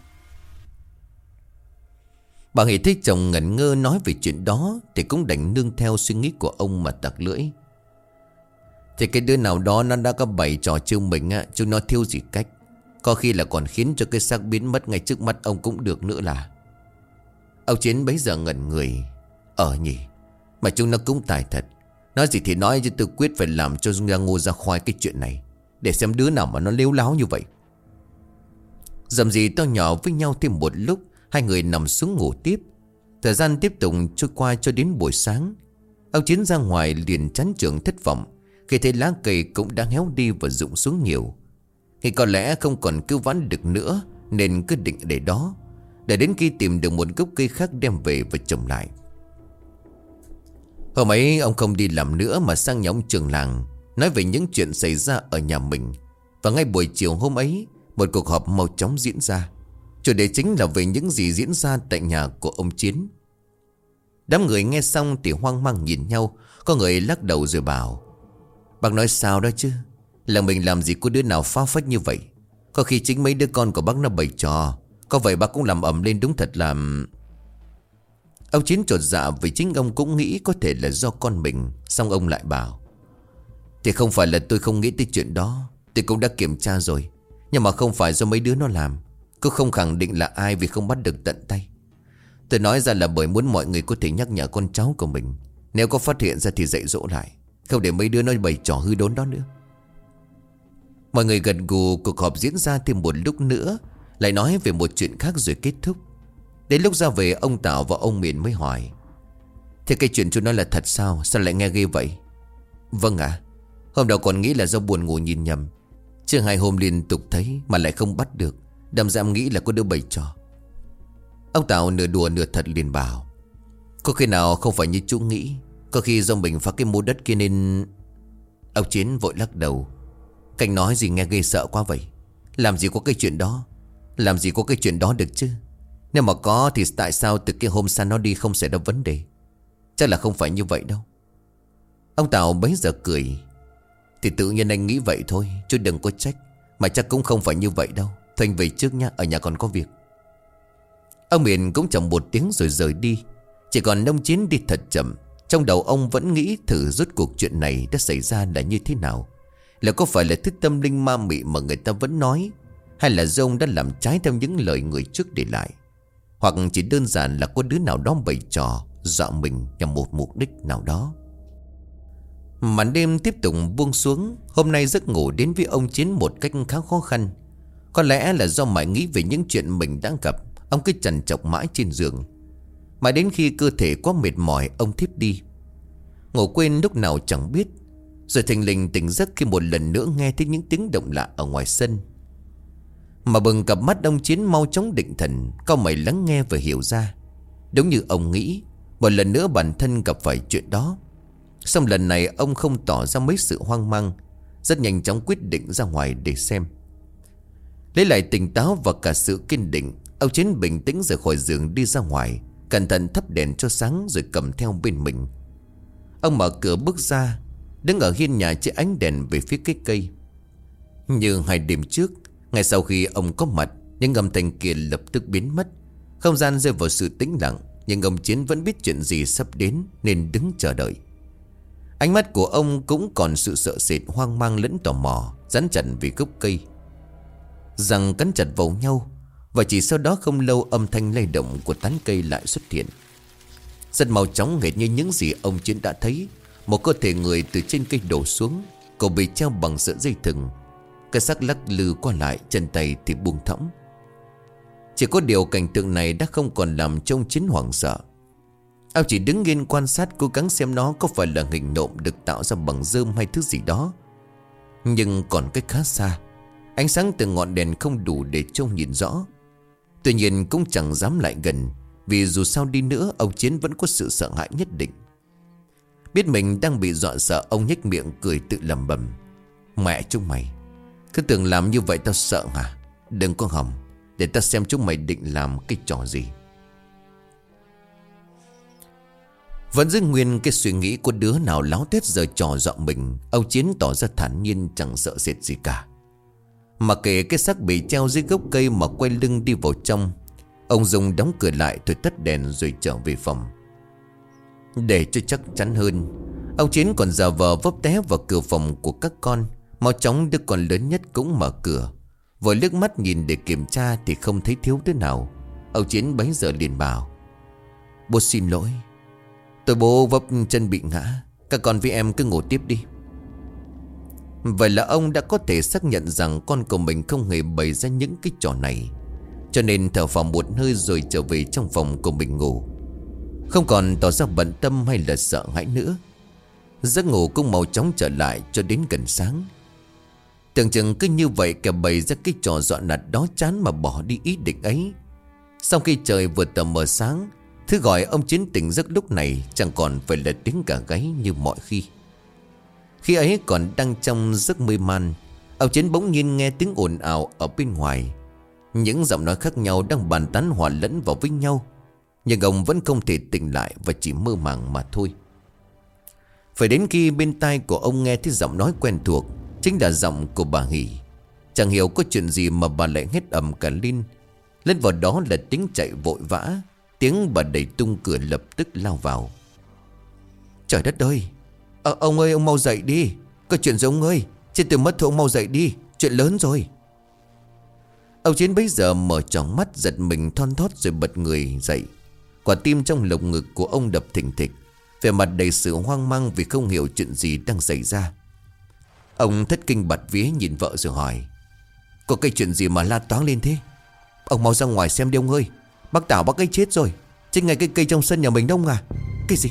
Bà Hỷ thấy chồng ngẩn ngơ nói về chuyện đó thì cũng đành nương theo suy nghĩ của ông mà tặc lưỡi. Thì cái đứa nào đó nó đã có bày trò trêu mình á, chúng nó thiếu gì cách. Có khi là còn khiến cho cái xác biến mất ngay trước mắt ông cũng được nữa là. Ông Chiến bấy giờ ngẩn người. Ờ nhỉ, mà chúng nó cũng tài thật. Nói gì thì nói chứ tôi quyết phải làm cho ra ngô ra khoai cái chuyện này, để xem đứa nào mà nó lếu láo như vậy. Dầm gì to nhỏ với nhau thêm một lúc, hai người nằm xuống ngủ tiếp. Thời gian tiếp tục trôi qua cho đến buổi sáng. Ông Chiến ra ngoài liền chán chường thất vọng khi thấy lá cây cũng đã héo đi và rụng xuống nhiều. Thì có lẽ không còn cứu vãn được nữa, nên cứ định để đó, để đến khi tìm được một gốc cây khác đem về và trồng lại. Hôm ấy ông không đi làm nữa mà sang nhà ông trưởng làng, nói về những chuyện xảy ra ở nhà mình. Và ngay buổi chiều hôm ấy, một cuộc họp mau chóng diễn ra. Chủ đề chính là về những gì diễn ra tại nhà của ông Chiến. Đám người nghe xong thì hoang mang nhìn nhau. Có người lắc đầu rồi bảo. Bác nói sao đó chứ, là mình làm gì có đứa nào phá phách như vậy. Có khi chính mấy đứa con của bác nó bày trò. Có vậy bác cũng làm ầm lên đúng thật là... Ông Chiến chột dạ vì chính ông cũng nghĩ có thể là do con mình. Xong ông lại bảo. Thì không phải là tôi không nghĩ tới chuyện đó, tôi cũng đã kiểm tra rồi. Nhưng mà không phải do mấy đứa nó làm. Cứ không khẳng định là ai vì không bắt được tận tay. Tôi nói ra là bởi muốn mọi người có thể nhắc nhở con cháu của mình. Nếu có phát hiện ra thì dạy dỗ lại, không để mấy đứa nó bày trò hư đốn đó nữa. Mọi người gật gù. Cuộc họp diễn ra thêm một lúc nữa, lại nói về một chuyện khác rồi kết thúc. Đến lúc ra về, ông Tảo và ông Miền mới hỏi. Thế cái chuyện chú nói là thật sao? Sao lại nghe ghê vậy? Vâng ạ. Hôm đầu còn nghĩ là do buồn ngủ nhìn nhầm, chứ hai hôm liên tục thấy mà lại không bắt được, đâm ra em nghĩ là có đứa bày trò. Ông Tào nửa đùa nửa thật liền bảo: có khi nào không phải như chú nghĩ, có khi do mình phá cái mô đất kia nên... Ông Chiến vội lắc đầu: Cảnh nói gì nghe ghê sợ quá vậy. Làm gì có cái chuyện đó. Làm gì có cái chuyện đó được chứ. Nếu mà có thì tại sao từ cái hôm San nó đi không xảy ra vấn đề? Chắc là không phải như vậy đâu. Ông Tào bấy giờ cười: thì tự nhiên anh nghĩ vậy thôi, chứ đừng có trách. Mà chắc cũng không phải như vậy đâu. Thôi anh về trước nhá, ở nhà còn có việc. Ông Miền cũng chậm một tiếng rồi rời đi. Chỉ còn ông Chiến đi thật chậm. Trong đầu ông vẫn nghĩ thử rốt cuộc chuyện này đã xảy ra là như thế nào. Là có phải là thứ tâm linh ma mị mà người ta vẫn nói, hay là do ông đã làm trái theo những lời người trước để lại, hoặc chỉ đơn giản là có đứa nào đó bày trò dọa mình nhằm một mục đích nào đó. Màn đêm tiếp tục buông xuống. Hôm nay giấc ngủ đến với ông Chiến một cách khá khó khăn. Có lẽ là do mãi nghĩ về những chuyện mình đang gặp, ông cứ trằn trọc mãi trên giường. Mãi đến khi cơ thể quá mệt mỏi, ông thiếp đi. Ngủ quên lúc nào chẳng biết. Rồi thình lình tỉnh giấc khi một lần nữa nghe thấy những tiếng động lạ ở ngoài sân. Mà bừng cặp mắt, ông Chiến mau chóng định thần, cau mày lắng nghe và hiểu ra. Đúng như ông nghĩ, một lần nữa bản thân gặp phải chuyện đó. Xong lần này ông không tỏ ra mấy sự hoang mang, rất nhanh chóng quyết định ra ngoài để xem. Lấy lại tỉnh táo và cả sự kiên định, ông Chiến bình tĩnh rời khỏi giường đi ra ngoài, cẩn thận thắp đèn cho sáng rồi cầm theo bên mình. Ông mở cửa bước ra, đứng ở hiên nhà chiếc ánh đèn về phía cái cây. Như hai đêm trước, ngay sau khi ông có mặt, những âm thanh kia lập tức biến mất. Không gian rơi vào sự tĩnh lặng. Nhưng ông Chiến vẫn biết chuyện gì sắp đến nên đứng chờ đợi. Ánh mắt của ông cũng còn sự sợ sệt, hoang mang lẫn tò mò, dán chặt vì gốc cây. Răng cắn chặt vào nhau. Và chỉ sau đó không lâu, âm thanh lay động của tán cây lại xuất hiện. Rất mau chóng, hệt như những gì ông Chiến đã thấy, một cơ thể người từ trên cây đổ xuống. Cổ bị treo bằng sợi dây thừng. Cái xác lắc lư qua lại, chân tay thì buông thõng. Chỉ có điều cảnh tượng này đã không còn làm cho ông Chiến hoảng sợ. Ông chỉ đứng yên quan sát, cố gắng xem nó có phải là hình nộm được tạo ra bằng rơm hay thứ gì đó. Nhưng còn cách khá xa, ánh sáng từ ngọn đèn không đủ để trông nhìn rõ. Tuy nhiên cũng chẳng dám lại gần, vì dù sao đi nữa ông Chiến vẫn có sự sợ hãi nhất định. Biết mình đang bị dọa sợ, ông nhếch miệng cười tự lẩm bẩm: mẹ chúng mày, cứ tưởng làm như vậy tao sợ hả? Đừng có hòng, để ta xem chúng mày định làm cái trò gì. Vẫn giữ nguyên cái suy nghĩ của đứa nào láo tết giờ trò dọa mình, ông Chiến tỏ ra thản nhiên chẳng sợ sệt gì cả. Mà kể cái xác bị treo dưới gốc cây mà quay lưng đi vào trong. Ông dùng đóng cửa lại rồi tắt đèn rồi trở về phòng. Để cho chắc chắn hơn, ông Chiến còn giả vờ vấp té vào cửa phòng của các con. Mau chóng đứa con lớn nhất cũng mở cửa. Vội liếc mắt nhìn để kiểm tra thì không thấy thiếu đứa nào. Ông Chiến bấy giờ liền bảo: bố xin lỗi, tôi bố vấp chân bị ngã, các con với em cứ ngủ tiếp đi. Vậy là ông đã có thể xác nhận rằng con của mình không hề bày ra những cái trò này. Cho nên thở phào một hơi rồi trở về trong phòng của mình ngủ, không còn tỏ ra bận tâm hay là sợ hãi nữa. Giấc ngủ cũng mau chóng trở lại cho đến gần sáng. Tưởng chừng cứ như vậy kẻ bày ra cái trò dọa nạt đó chán mà bỏ đi ý định ấy. Sau khi trời vừa tờ mờ sáng, thứ gọi ông Chiến tỉnh giấc lúc này chẳng còn phải là tiếng gà gáy như mọi khi. Khi ấy còn đang trong giấc mê man, ông Chiến bỗng nhiên nghe tiếng ồn ào ở bên ngoài. Những giọng nói khác nhau đang bàn tán hòa lẫn vào với nhau. Nhưng ông vẫn không thể tỉnh lại và chỉ mơ màng mà thôi. Phải đến khi bên tai của ông nghe thấy giọng nói quen thuộc, chính là giọng của bà Hỷ. Chẳng hiểu có chuyện gì mà bà lại hét ầm cả lên. Lên vào đó là tiếng chạy vội vã, tiếng bà đẩy tung cửa lập tức lao vào. Trời đất ơi, à, ông ơi, ông mau dậy đi. Có chuyện gì ông ơi? Trên từ mất thôi, ông mau dậy đi, chuyện lớn rồi. Ông Chiến bấy giờ mở tròn mắt, giật mình thon thót rồi bật người dậy. Quả tim trong lồng ngực của ông đập thình thịch, vẻ mặt đầy sự hoang mang vì không hiểu chuyện gì đang xảy ra. Ông thất kinh bật vía nhìn vợ rồi hỏi: có cái chuyện gì mà la toáng lên thế? Ông mau ra ngoài xem đi ông ơi. Bác Tảo bác ấy chết rồi, trên ngay cái cây trong sân nhà mình đông à? Cái gì?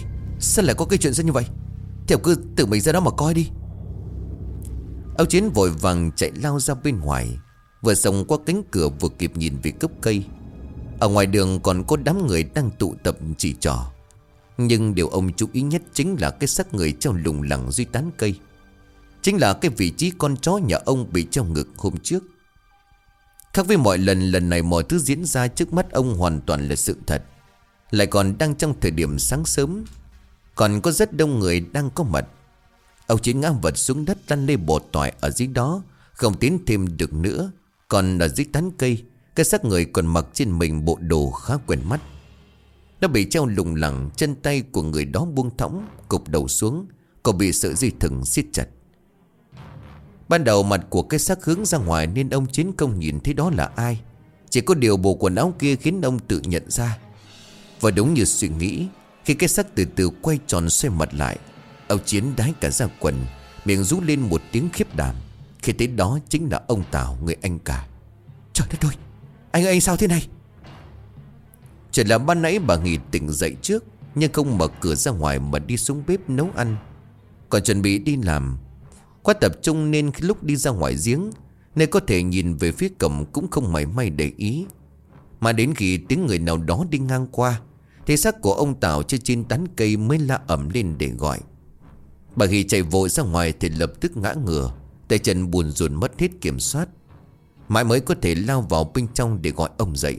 Sao lại có cái chuyện như vậy? Theo cứ tự mình ra đó mà coi đi. Ông Chiến vội vàng chạy lao ra bên ngoài, vừa xông qua cánh cửa vừa kịp nhìn về gốc cây. Ở ngoài đường còn có đám người đang tụ tập chỉ trò. Nhưng điều ông chú ý nhất chính là cái xác người treo lủng lẳng dưới tán cây. Chính là cái vị trí con chó nhà ông bị treo ngực hôm trước. Khác với mọi lần, lần này mọi thứ diễn ra trước mắt ông hoàn toàn là sự thật. Lại còn đang trong thời điểm sáng sớm, còn có rất đông người đang có mặt. Ông Chiến ngã vật xuống đất lăn lê bột tỏi ở dưới đó, không tiến thêm được nữa. Còn ở dưới tán cây, cái xác người còn mặc trên mình bộ đồ khá quen mắt. Nó bị treo lủng lẳng, chân tay của người đó buông thõng, cụp đầu xuống, còn bị sợi dây thừng siết chặt. Ban đầu mặt của cái xác hướng ra ngoài nên ông Chiến không nhìn thấy đó là ai. Chỉ có điều bộ quần áo kia khiến ông tự nhận ra. Và đúng như suy nghĩ, khi cái xác từ từ quay tròn xoay mặt lại, ông Chiến đái cả ra quần, miệng rú lên một tiếng khiếp đảm khi thấy đó chính là ông Tảo, người anh cả. Trời đất ơi, anh ơi, anh sao thế này? Chỉ là ban nãy bà Nghì tỉnh dậy trước, nhưng không mở cửa ra ngoài mà đi xuống bếp nấu ăn, còn chuẩn bị đi làm. Quá tập trung nên khi lúc đi ra ngoài giếng, nơi có thể nhìn về phía cổng, cũng không mảy may để ý. Mà đến khi tiếng người nào đó đi ngang qua, thì xác của ông Tảo trên trên tán cây mới la ẩm lên để gọi. Bà Nghì chạy vội ra ngoài thì lập tức ngã ngửa, tay chân buồn rùn mất hết kiểm soát, mãi mới có thể lao vào bên trong để gọi ông dậy.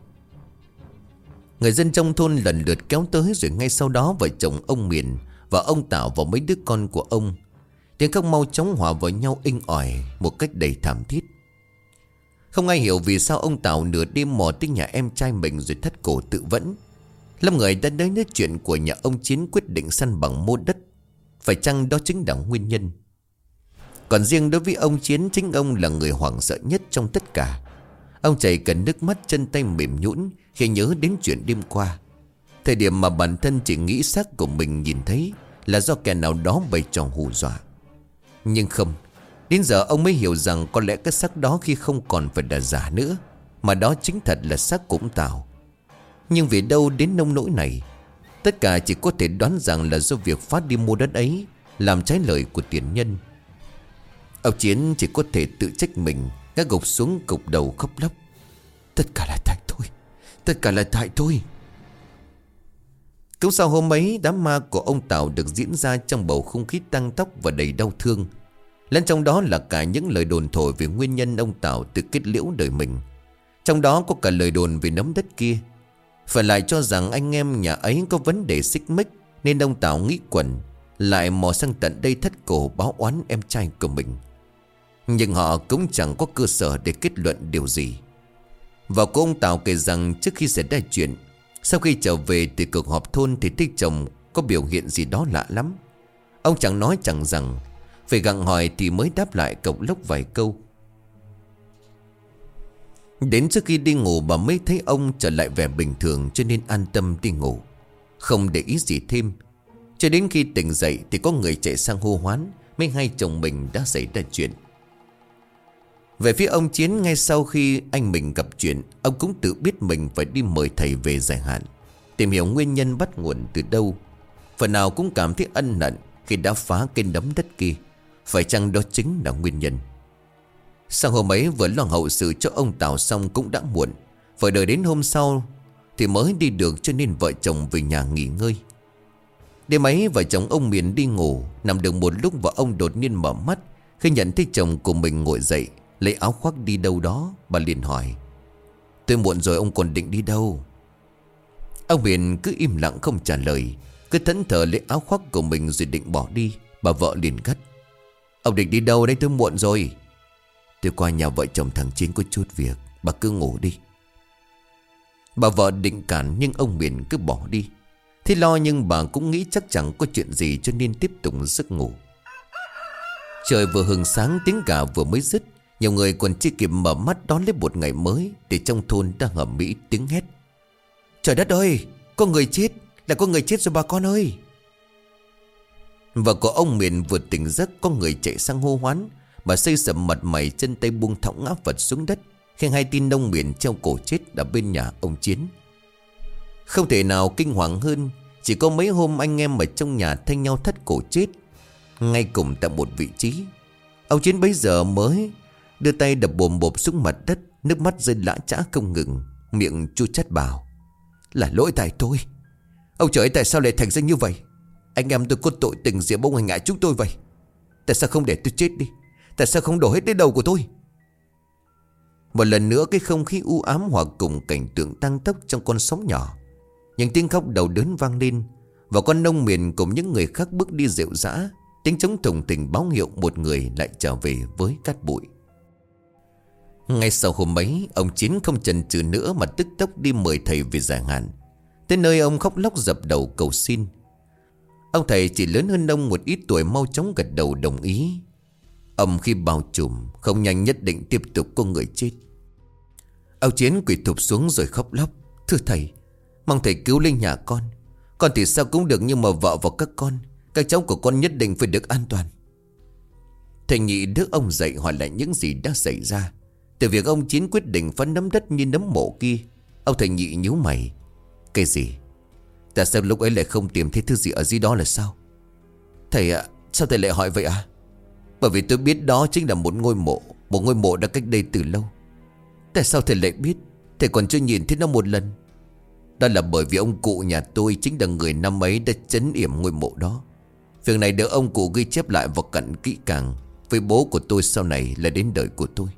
Người dân trong thôn lần lượt kéo tới, rồi ngay sau đó vợ chồng ông Miền và ông Tảo và mấy đứa con của ông, tiếng khóc mau chóng hòa vào nhau inh ỏi một cách đầy thảm thiết. Không ai hiểu vì sao ông Tảo nửa đêm mò tới nhà em trai mình rồi thắt cổ tự vẫn. Lâm người đã đến nói chuyện của nhà ông Chiến quyết định săn bằng mô đất. Phải chăng đó chính là nguyên nhân? Còn riêng đối với ông Chiến, chính ông là người hoảng sợ nhất trong tất cả. Ông chảy cả nước mắt, chân tay mềm nhũn khi nhớ đến chuyện đêm qua. Thời điểm mà bản thân chỉ nghĩ xác của mình nhìn thấy là do kẻ nào đó bày trò hù dọa. Nhưng không, đến giờ ông mới hiểu rằng có lẽ cái xác đó khi không còn phải là giả nữa, mà đó chính thật là xác của ông Tảo. Nhưng vì đâu đến nông nỗi này? Tất cả chỉ có thể đoán rằng là do việc phát đi mua đất ấy làm trái lời của tiền nhân. Ông Chiến chỉ có thể tự trách mình, ngã gục xuống cục đầu khóc lóc. Tất cả là tại tôi, tất cả là tại tôi. Cũng sau hôm ấy, đám ma của ông Tảo được diễn ra trong bầu không khí tăng tóc và đầy đau thương. Lẫn trong đó là cả những lời đồn thổi về nguyên nhân ông Tảo tự kết liễu đời mình. Trong đó có cả lời đồn về nắm đất kia. Phải lại cho rằng anh em nhà ấy có vấn đề xích mích, nên ông Tảo nghĩ quẩn lại mò sang tận đây thắt cổ báo oán em trai của mình. Nhưng họ cũng chẳng có cơ sở để kết luận điều gì. Và cô ông Tảo kể rằng trước khi xảy ra chuyện, sau khi trở về từ cuộc họp thôn thì thấy chồng có biểu hiện gì đó lạ lắm. Ông chẳng nói chẳng rằng, phải gặng hỏi thì mới đáp lại cộc lốc vài câu. Đến trước khi đi ngủ bà mới thấy ông trở lại vẻ bình thường, cho nên an tâm đi ngủ, không để ý gì thêm. Cho đến khi tỉnh dậy thì có người chạy sang hô hoán, mới hay chồng mình đã xảy ra chuyện. Về phía ông Chiến, ngay sau khi anh mình gặp chuyện, ông cũng tự biết mình phải đi mời thầy về giải hạn, tìm hiểu nguyên nhân bắt nguồn từ đâu. Phần nào cũng cảm thấy ân hận khi đã phá cây nấm đất kia. Phải chăng đó chính là nguyên nhân? Sau hôm ấy vừa lo hậu sự cho ông Tảo xong cũng đã muộn. Phải đợi đến hôm sau thì mới đi được, cho nên vợ chồng về nhà nghỉ ngơi. Đêm ấy vợ chồng ông Miền đi ngủ, nằm được một lúc và ông đột nhiên mở mắt khi nhận thấy chồng của mình ngồi dậy lấy áo khoác đi đâu đó. Bà liền hỏi: Tôi muộn rồi, ông còn định đi đâu? Ông Miền cứ im lặng không trả lời, cứ thẫn thờ lấy áo khoác của mình rồi định bỏ đi. Bà vợ liền gắt: Ông định đi đâu đấy, tôi muộn rồi. Tôi qua nhà vợ chồng thằng Chiến có chút việc, bà cứ ngủ đi. Bà vợ định cản nhưng ông Miền cứ bỏ đi. Thế lo nhưng bà cũng nghĩ chắc chẳng có chuyện gì, cho nên tiếp tục giấc ngủ. Trời vừa hừng sáng, tiếng gà vừa mới dứt, nhiều người còn chưa kịp mở mắt đón lấy một ngày mới thì trong thôn đang ầm ĩ tiếng hét: Trời đất ơi, có người chết, là có người chết rồi bà con ơi. Vợ của ông Miền vừa tỉnh giấc, có người chạy sang hô hoán. Bà xây sầm mặt mày, chân tay buông thõng ngã vật xuống đất khi hai tin ông Miền treo cổ chết ở bên nhà ông Chiến. Không thể nào kinh hoàng hơn Chỉ có mấy hôm anh em ở trong nhà thay nhau thắt cổ chết, ngay cùng tại một vị trí. Ông Chiến bấy giờ mới đưa tay đập bồm bộp xuống mặt đất, nước mắt rơi lã chã không ngừng, miệng chua chát bảo: Là lỗi tại tôi. Ông trời ơi, tại sao lại thành ra như vậy? Anh em tôi có tội tình gì bông hành ngại chúng tôi vậy? Tại sao không để tôi chết đi? Tại sao không đổ hết đến đầu của tôi? Một lần nữa cái không khí u ám hòa cùng cảnh tượng tăng tốc trong con sóng nhỏ. Những tiếng khóc đau đớn vang lên, và con nông miền cùng những người khác bước đi rệu rã. Tiếng trống thùng thình báo hiệu một người lại trở về với cát bụi. Ngay sau hôm ấy, ông Chiến không chần chừ nữa mà tức tốc đi mời thầy về giải hạn. Tới nơi ông khóc lóc dập đầu cầu xin. Ông thầy chỉ lớn hơn ông một ít tuổi mau chóng gật đầu đồng ý. Ông khi bao trùm, không nhanh nhất định tiếp tục có người chết. Ông Chiến quỳ thụp xuống rồi khóc lóc: Thưa thầy, mong thầy cứu linh nhà con. Con thì sao cũng được, nhưng mà vợ và các con, các cháu của con nhất định phải được an toàn. Thầy Nhị đỡ ông dậy hỏi lại những gì đã xảy ra. Từ việc ông Chiến quyết định phá nấm đất như nấm mộ kia, ông thầy Nhị nhíu mày: Cái gì? Tại sao lúc ấy lại không tìm thấy thứ gì ở dưới đó là sao? Thầy ạ, à, sao thầy lại hỏi vậy à? Bởi vì tôi biết đó chính là một ngôi mộ, một ngôi mộ đã cách đây từ lâu. Tại sao thầy lại biết? Thầy còn chưa nhìn thấy nó một lần. Đó là bởi vì ông cụ nhà tôi chính là người năm ấy đã trấn yểm ngôi mộ đó. Việc này được ông cụ ghi chép lại và cẩn kỹ càng với bố của tôi sau này là đến đời của tôi.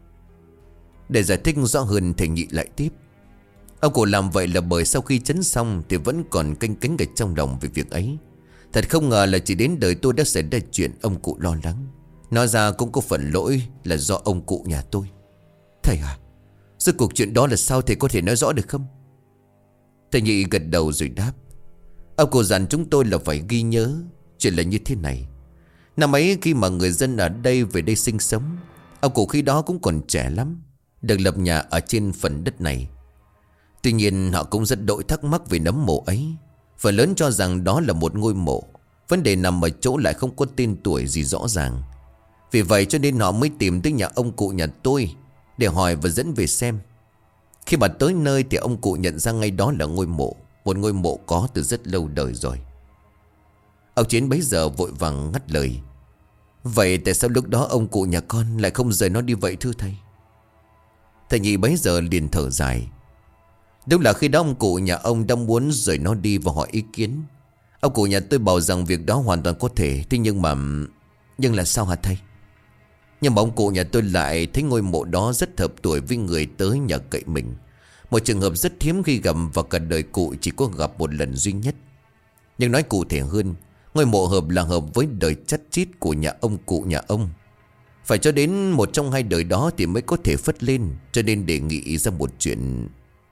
Để giải thích rõ hơn, thầy Nhị lại tiếp: Ông cụ làm vậy là bởi sau khi trấn xong thì vẫn còn canh cánh ở trong lòng về việc ấy. Thật không ngờ là chỉ đến đời tôi đã xảy ra chuyện ông cụ lo lắng. Nói ra cũng có phần lỗi là do ông cụ nhà tôi. Thầy à, rốt cuộc chuyện đó là sao, thầy có thể nói rõ được không? Thầy Nhị gật đầu rồi đáp: Ông cụ dặn chúng tôi là phải ghi nhớ. Chuyện là như thế này. Năm ấy khi mà người dân ở đây về đây sinh sống, ông cụ khi đó cũng còn trẻ lắm, được lập nhà ở trên phần đất này. Tuy nhiên họ cũng rất đội thắc mắc về nấm mộ ấy. Phần lớn cho rằng đó là một ngôi mộ. Vấn đề nằm ở chỗ lại không có tên tuổi gì rõ ràng. Vì vậy cho nên họ mới tìm tới nhà ông cụ nhà tôi để hỏi và dẫn về xem. Khi mà tới nơi thì ông cụ nhận ra ngay đó là ngôi mộ, một ngôi mộ có từ rất lâu đời rồi. Ông Chiến bấy giờ vội vàng ngắt lời: Vậy tại sao lúc đó ông cụ nhà con lại không rời nó đi vậy thưa thầy? Thầy Nhị bấy giờ liền thở dài: Đúng là khi đó ông cụ nhà ông đang muốn rời nó đi và hỏi ý kiến. Ông cụ nhà tôi bảo rằng việc đó hoàn toàn có thể. Thế nhưng mà... Nhưng là sao hả thầy? Nhưng mà ông cụ nhà tôi lại thấy ngôi mộ đó rất hợp tuổi với người tới nhà cậy mình. Một trường hợp rất hiếm khi gặp, và cả đời cụ chỉ có gặp một lần duy nhất. Nhưng nói cụ thể hơn, ngôi mộ hợp là hợp với đời chắt chít của nhà ông cụ nhà ông. Phải cho đến một trong hai đời đó thì mới có thể phất lên. Cho nên đề nghị ra một chuyện.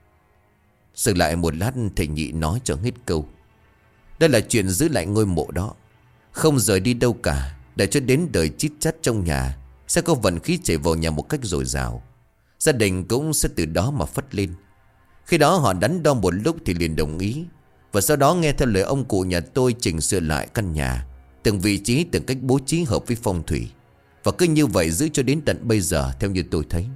Dừng lại một lát, thầy Nhị nói cho hết câu: Đó là chuyện giữ lại ngôi mộ đó, không rời đi đâu cả, để cho đến đời chít chắt trong nhà sẽ có vận khí chảy vào nhà một cách dồi dào. Gia đình cũng sẽ từ đó mà phất lên. Khi đó họ đắn đo một lúc thì liền đồng ý. Và sau đó nghe theo lời ông cụ nhà tôi chỉnh sửa lại căn nhà, từng vị trí, từng cách bố trí hợp với phong thủy. Và cứ như vậy giữ cho đến tận bây giờ theo như tôi thấy.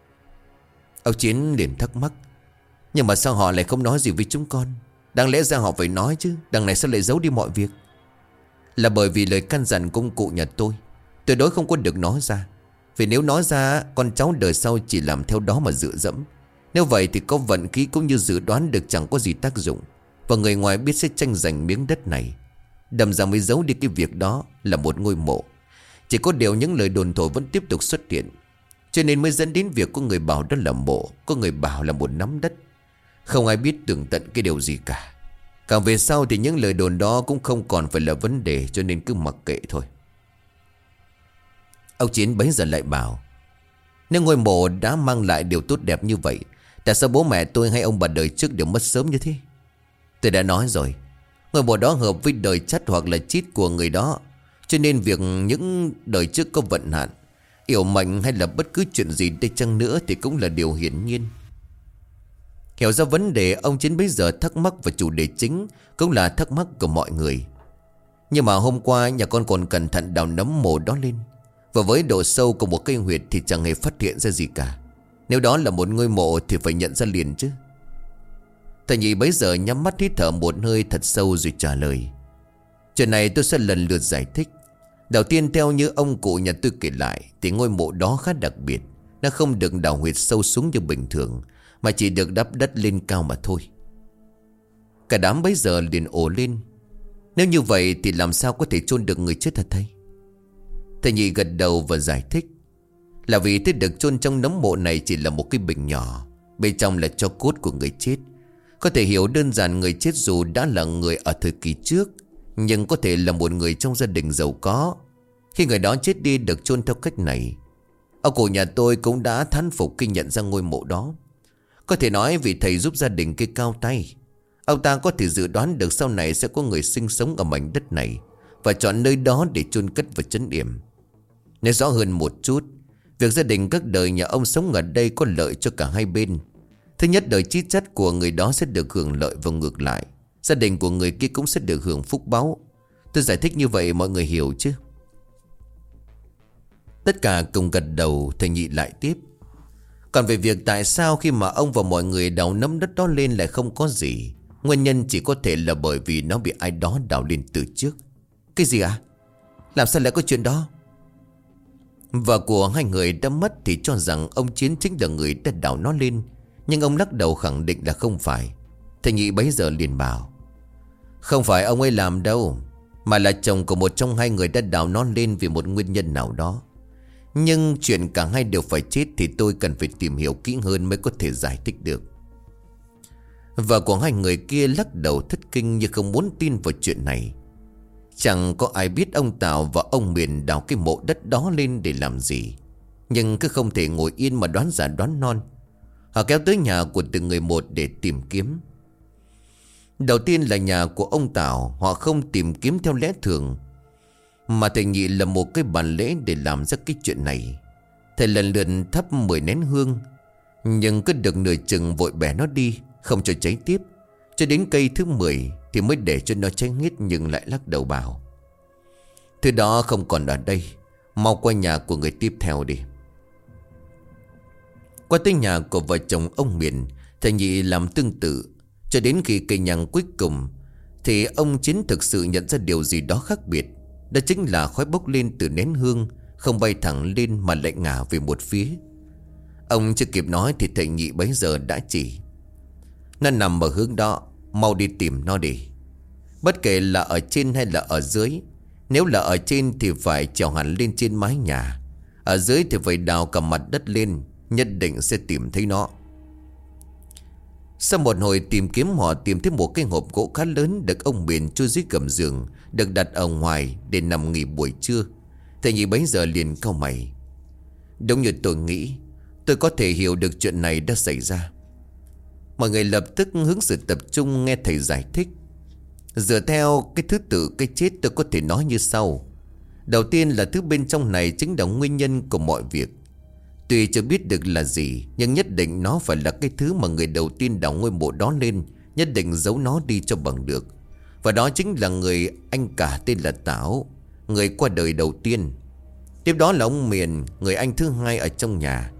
Ông Chiến liền thắc mắc: Nhưng mà sao họ lại không nói gì với chúng con? Đáng lẽ ra họ phải nói chứ. Đằng này sao lại giấu đi mọi việc? Là bởi vì lời căn dặn của ông cụ nhà tôi tuyệt đối không có được nói ra. Vì nếu nói ra, con cháu đời sau chỉ làm theo đó mà dựa dẫm. Nếu vậy thì có vận khí cũng như dự đoán được chẳng có gì tác dụng. Và người ngoài biết sẽ tranh giành miếng đất này. Đâm ra mới giấu đi cái việc đó là một ngôi mộ. Chỉ có điều những lời đồn thổi vẫn tiếp tục xuất hiện, cho nên mới dẫn đến việc có người bảo đó là mộ, có người bảo là một nắm đất. Không ai biết tường tận cái điều gì cả. Càng về sau thì những lời đồn đó cũng không còn phải là vấn đề, cho nên cứ mặc kệ thôi. Ông Chiến bấy giờ lại bảo: Nếu ngôi mộ đã mang lại điều tốt đẹp như vậy, tại sao bố mẹ tôi hay ông bà đời trước đều mất sớm như thế? Tôi đã nói rồi, ngôi mộ đó hợp với đời chắt hoặc là chít của người đó. Cho nên việc những đời trước có vận hạn, yểu mệnh hay là bất cứ chuyện gì đây chăng nữa thì cũng là điều hiển nhiên. Hiểu ra vấn đề, ông Chiến bây giờ thắc mắc và chủ đề chính cũng là thắc mắc của mọi người. Nhưng mà hôm qua nhà con còn cẩn thận đào nấm mộ đó lên, và với độ sâu của một cây huyệt thì chẳng hề phát hiện ra gì cả. Nếu đó là một ngôi mộ thì phải nhận ra liền chứ. Thầy nhị bấy giờ nhắm mắt hít thở một hơi thật sâu rồi trả lời. Chuyện này tôi sẽ lần lượt giải thích. Đầu tiên, theo như ông cụ nhà tôi kể lại, thì ngôi mộ đó khá đặc biệt. Nó không được đào huyệt sâu xuống như bình thường, mà chỉ được đắp đất lên cao mà thôi. Cả đám bấy giờ liền ồ lên. Nếu như vậy thì làm sao có thể chôn được người chết hả thầy? Thầy nhị gật đầu và giải thích. Là vì thứ được chôn trong nấm mộ này chỉ là một cái bình nhỏ, bên trong là tro cốt của người chết. Có thể hiểu đơn giản, người chết dù đã là người ở thời kỳ trước, nhưng có thể là một người trong gia đình giàu có. Khi người đó chết đi được chôn theo cách này, ông cụ nhà tôi cũng đã thán phục khi nhận ra ngôi mộ đó. Có thể nói vì thầy giúp gia đình kia cao tay, ông ta có thể dự đoán được sau này sẽ có người sinh sống ở mảnh đất này và chọn nơi đó để chôn cất và trấn yểm. Nói rõ hơn một chút, việc gia đình các đời nhà ông sống ở đây có lợi cho cả hai bên. Thứ nhất, đời chí chất của người đó sẽ được hưởng lợi, và ngược lại, gia đình của người kia cũng sẽ được hưởng phúc báu. Tôi giải thích như vậy mọi người hiểu chứ? Tất cả cùng gật đầu. Thầy nhị lại tiếp. Còn về việc tại sao khi mà ông và mọi người đào nấm đất đó lên lại không có gì, nguyên nhân chỉ có thể là bởi vì nó bị ai đó đào lên từ trước. Cái gì ạ? À? Làm sao lại có chuyện đó? Vợ của hai người đã mất thì cho rằng ông Chiến chính là người đã đào nó lên, nhưng ông lắc đầu khẳng định là không phải. Thầy nhị bấy giờ liền bảo. Không phải ông ấy làm đâu, mà là chồng của một trong hai người đã đào nó lên vì một nguyên nhân nào đó. Nhưng chuyện cả hai đều phải chết thì tôi cần phải tìm hiểu kỹ hơn mới có thể giải thích được. Vợ của hai người kia lắc đầu thất kinh như không muốn tin vào chuyện này. Chẳng có ai biết ông Tào và ông Miền đào cái mộ đất đó lên để làm gì, nhưng cứ không thể ngồi yên mà đoán giả đoán non. Họ kéo tới nhà của từng người một để tìm kiếm. Đầu tiên là nhà của ông Tào. Họ không tìm kiếm theo lẽ thường, mà thầy nhị là một cái bàn lễ để làm ra cái chuyện này. Thầy lần lượt thắp mười nén hương, nhưng cứ được nửa chừng vội bẻ nó đi, không cho cháy tiếp. Cho đến cây thứ mười thì mới để cho nó cháy hết, nhưng lại lắc đầu bảo. Thứ đó không còn ở đây, mau qua nhà của người tiếp theo đi. Qua tới nhà của vợ chồng ông Miền, thầy nhị làm tương tự. Cho đến khi cây nhang cuối cùng thì ông Chiến thực sự nhận ra điều gì đó khác biệt. Đó chính là khói bốc lên từ nén hương, không bay thẳng lên mà lại ngả về một phía. Ông chưa kịp nói thì thầy nhị bấy giờ đã chỉ. Nó nằm ở hướng đó, mau đi tìm nó đi. Bất kể là ở trên hay là ở dưới. Nếu là ở trên thì phải trèo hẳn lên trên mái nhà, ở dưới thì phải đào cả mặt đất lên, nhất định sẽ tìm thấy nó. Sau một hồi tìm kiếm, họ tìm thấy một cái hộp gỗ khá lớn được ông Miền chui dưới gầm giường, được đặt ở ngoài để nằm nghỉ buổi trưa. Thầy nhị bấy giờ liền cau mày. Đúng như tôi nghĩ, tôi có thể hiểu được chuyện này đã xảy ra. Mọi người lập tức hướng sự tập trung nghe thầy giải thích. Dựa theo cái thứ tự cái chết, tôi có thể nói như sau. Đầu tiên là thứ bên trong này chính là nguyên nhân của mọi việc. Tuy chưa biết được là gì, nhưng nhất định nó phải là cái thứ mà người đầu tiên đào ngôi mộ đó lên nhất định giấu nó đi cho bằng được. Và đó chính là người anh cả tên là Tảo, người qua đời đầu tiên. Tiếp đó là ông Miền, người anh thứ hai ở trong nhà.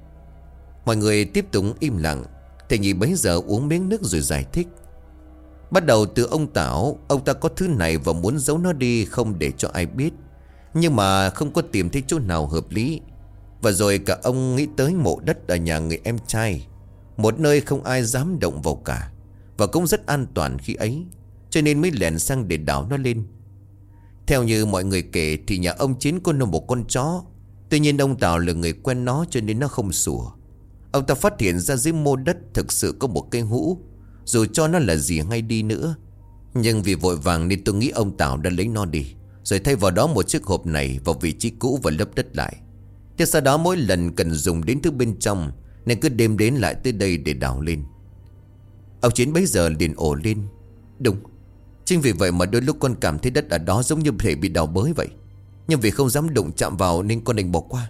Mọi người tiếp tục im lặng. Thầy nhị bấy giờ uống miếng nước rồi giải thích. Bắt đầu từ ông Tảo, ông ta có thứ này và muốn giấu nó đi không để cho ai biết, nhưng mà không có tìm thấy chỗ nào hợp lý. Và rồi cả ông nghĩ tới mộ đất ở nhà người em trai, một nơi không ai dám động vào cả, và cũng rất an toàn khi ấy, cho nên mới lẻn sang để đào nó lên. Theo như mọi người kể thì nhà ông Chiến có nuôi một con chó. Tuy nhiên ông Tảo là người quen nó cho nên nó không sủa. Ông ta phát hiện ra dưới mô đất thực sự có một cây hũ, dù cho nó là gì hay đi nữa. Nhưng vì vội vàng nên tôi nghĩ ông Tảo đã lấy nó đi, rồi thay vào đó một chiếc hộp này vào vị trí cũ và lấp đất lại. Tiếp sau đó mỗi lần cần dùng đến thứ bên trong, nên cứ đêm đến lại tới đây để đào lên. Ông Chiến bấy giờ liền ồ lên. Đúng, chính vì vậy mà đôi lúc con cảm thấy đất ở đó giống như thể bị đào bới vậy. Nhưng vì không dám đụng chạm vào nên con đành bỏ qua.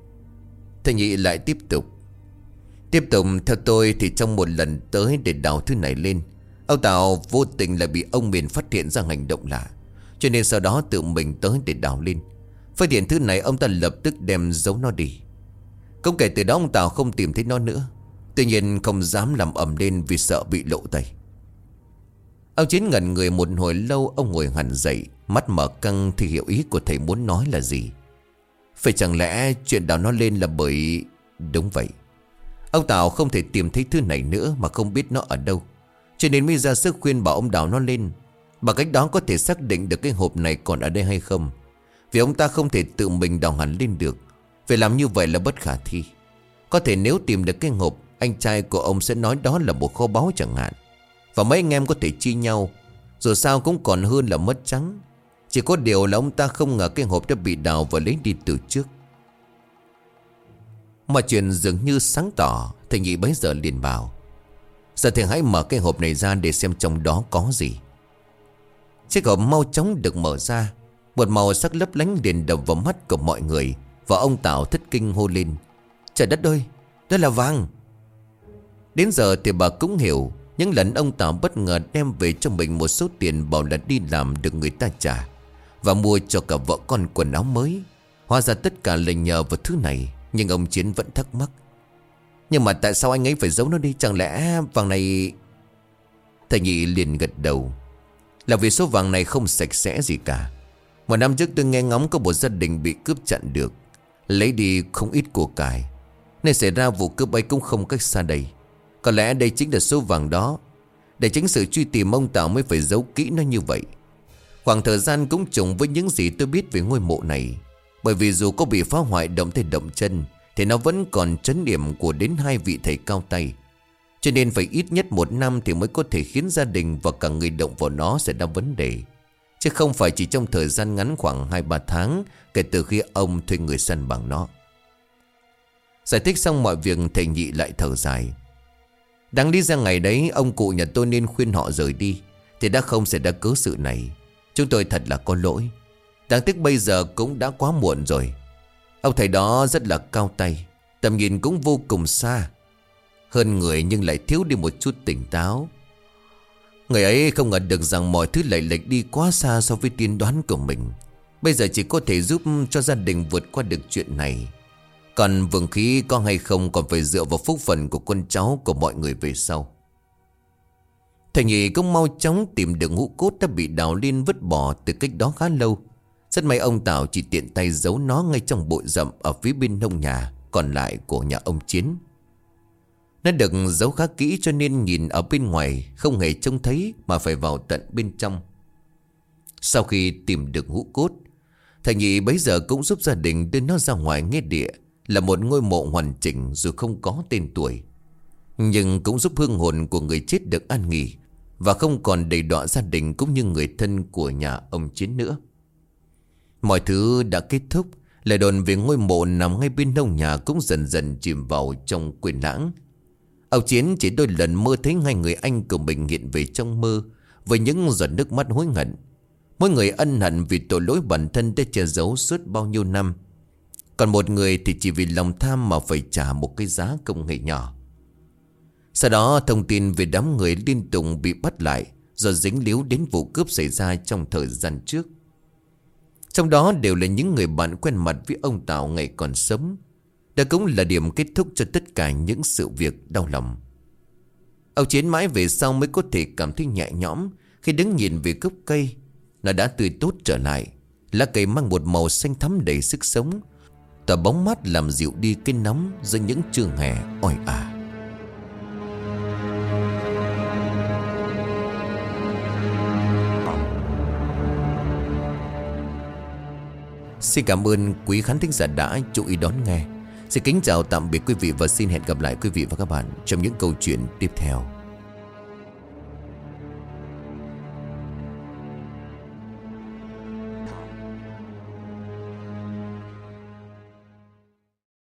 Thầy nhị lại tiếp tục. Tiếp tục theo tôi thì trong một lần tới để đào thứ này lên, ông Tào vô tình lại bị ông Miền phát hiện ra hành động lạ, cho nên sau đó tự mình tới để đào lên. Phát hiện thứ này, ông ta lập tức đem giấu nó đi. Cũng kể từ đó ông Tào không tìm thấy nó nữa. Tuy nhiên không dám làm ầm lên vì sợ bị lộ tay. Ông Chiến ngẩn người một hồi lâu. Ông ngồi hẳn dậy, mắt mở căng thì hiểu ý của thầy muốn nói là gì. Phải chẳng lẽ chuyện đào nó lên là bởi... Đúng vậy. Ông Tảo không thể tìm thấy thứ này nữa mà không biết nó ở đâu, cho nên mới ra sức khuyên bảo ông đào nó lên. Bằng cách đó có thể xác định được cái hộp này còn ở đây hay không. Vì ông ta không thể tự mình đào hẳn lên được. Phải làm như vậy là bất khả thi. Có thể nếu tìm được cái hộp, anh trai của ông sẽ nói đó là một kho báu chẳng hạn, và mấy anh em có thể chia nhau. Dù sao cũng còn hơn là mất trắng. Chỉ có điều là ông ta không ngờ cái hộp đã bị đào và lấy đi từ trước. Mọi chuyện dường như sáng tỏ. Thầy Nhị bấy giờ liền bảo: giờ thầy hãy mở cái hộp này ra để xem trong đó có gì. Chiếc hộp mau chóng được mở ra. Một màu sắc lấp lánh liền đập vào mắt của mọi người, và ông Tảo thất kinh hô lên: trời đất ơi, đó là vàng! Đến giờ thì bà cũng hiểu. Những lần ông Tảo bất ngờ đem về cho mình một số tiền bảo là đi làm được người ta trả, và mua cho cả vợ con quần áo mới, hóa ra tất cả là nhờ vào thứ này. Nhưng ông Chiến vẫn thắc mắc: nhưng mà tại sao anh ấy phải giấu nó đi? Chẳng lẽ vàng này... Thầy Nhị liền gật đầu: là vì số vàng này không sạch sẽ gì cả. Một năm trước tôi nghe ngóng có một gia đình bị cướp chặn được, lấy đi không ít của cải, nên xảy ra vụ cướp ấy cũng không cách xa đây. Có lẽ đây chính là số vàng đó. Để tránh sự truy tìm, ông Tảo mới phải giấu kỹ nó như vậy. Khoảng thời gian cũng trùng với những gì tôi biết về ngôi mộ này. Bởi vì dù có bị phá hoại động tay động chân thì nó vẫn còn trấn điểm của đến hai vị thầy cao tay. Cho nên phải ít nhất một năm thì mới có thể khiến gia đình và cả người động vào nó sẽ ra vấn đề, chứ không phải chỉ trong thời gian ngắn khoảng hai ba tháng kể từ khi ông thuê người săn bằng nó. Giải thích xong mọi việc, thầy Nhị lại thở dài: đáng lý ra ngày đấy ông cụ nhà tôi nên khuyên họ rời đi, thì đã không xảy ra cớ sự này. Chúng tôi thật là có lỗi. Đáng tiếc bây giờ cũng đã quá muộn rồi. Ông thầy đó rất là cao tay, tầm nhìn cũng vô cùng xa, hơn người nhưng lại thiếu đi một chút tỉnh táo. Người ấy không ngờ được rằng mọi thứ lại lệch đi quá xa so với tiên đoán của mình. Bây giờ chỉ có thể giúp cho gia đình vượt qua được chuyện này. Còn vượng khí có hay không còn phải dựa vào phúc phần của con cháu của mọi người về sau. Thầy Nhị cũng mau chóng tìm được ngũ cốt đã bị đào lên vứt bỏ từ cách đó khá lâu. Rất may ông Tảo chỉ tiện tay giấu nó ngay trong bụi rậm ở phía bên nông nhà còn lại của nhà ông Chiến. Nó được giấu khá kỹ cho nên nhìn ở bên ngoài không hề trông thấy, mà phải vào tận bên trong. Sau khi tìm được ngũ cốt, thầy Nhị bấy giờ cũng giúp gia đình đưa nó ra ngoài nghĩa địa, là một ngôi mộ hoàn chỉnh dù không có tên tuổi, nhưng cũng giúp hương hồn của người chết được an nghỉ, và không còn đầy đọa gia đình cũng như người thân của nhà ông Chiến nữa. Mọi thứ đã kết thúc. Lời đồn về ngôi mộ nằm ngay bên nông nhà cũng dần dần chìm vào trong quên lãng. Ông Chiến chỉ đôi lần mơ thấy ngay người anh của mình hiện về trong mơ, với những giọt nước mắt hối hận. Mỗi người ân hận vì tội lỗi bản thân đã che giấu suốt bao nhiêu năm. Còn một người thì chỉ vì lòng tham mà phải trả một cái giá không hề nhỏ. Sau đó thông tin về đám người liên tục bị bắt lại do dính líu đến vụ cướp xảy ra trong thời gian trước. Trong đó đều là những người bạn quen mặt với ông Tảo ngày còn sống. Đó cũng là điểm kết thúc cho tất cả những sự việc đau lòng. Ông Chiến mãi về sau mới có thể cảm thấy nhẹ nhõm khi đứng nhìn về gốc cây. Nó đã tươi tốt trở lại. Lá cây mang một màu xanh thắm đầy sức sống, tỏa bóng mát làm dịu đi cái nóng giữa những trưa hè oi ả. Xin cảm ơn quý khán thính giả đã chú ý đón nghe. Xin kính chào tạm biệt quý vị và xin hẹn gặp lại quý vị và các bạn trong những câu chuyện tiếp theo.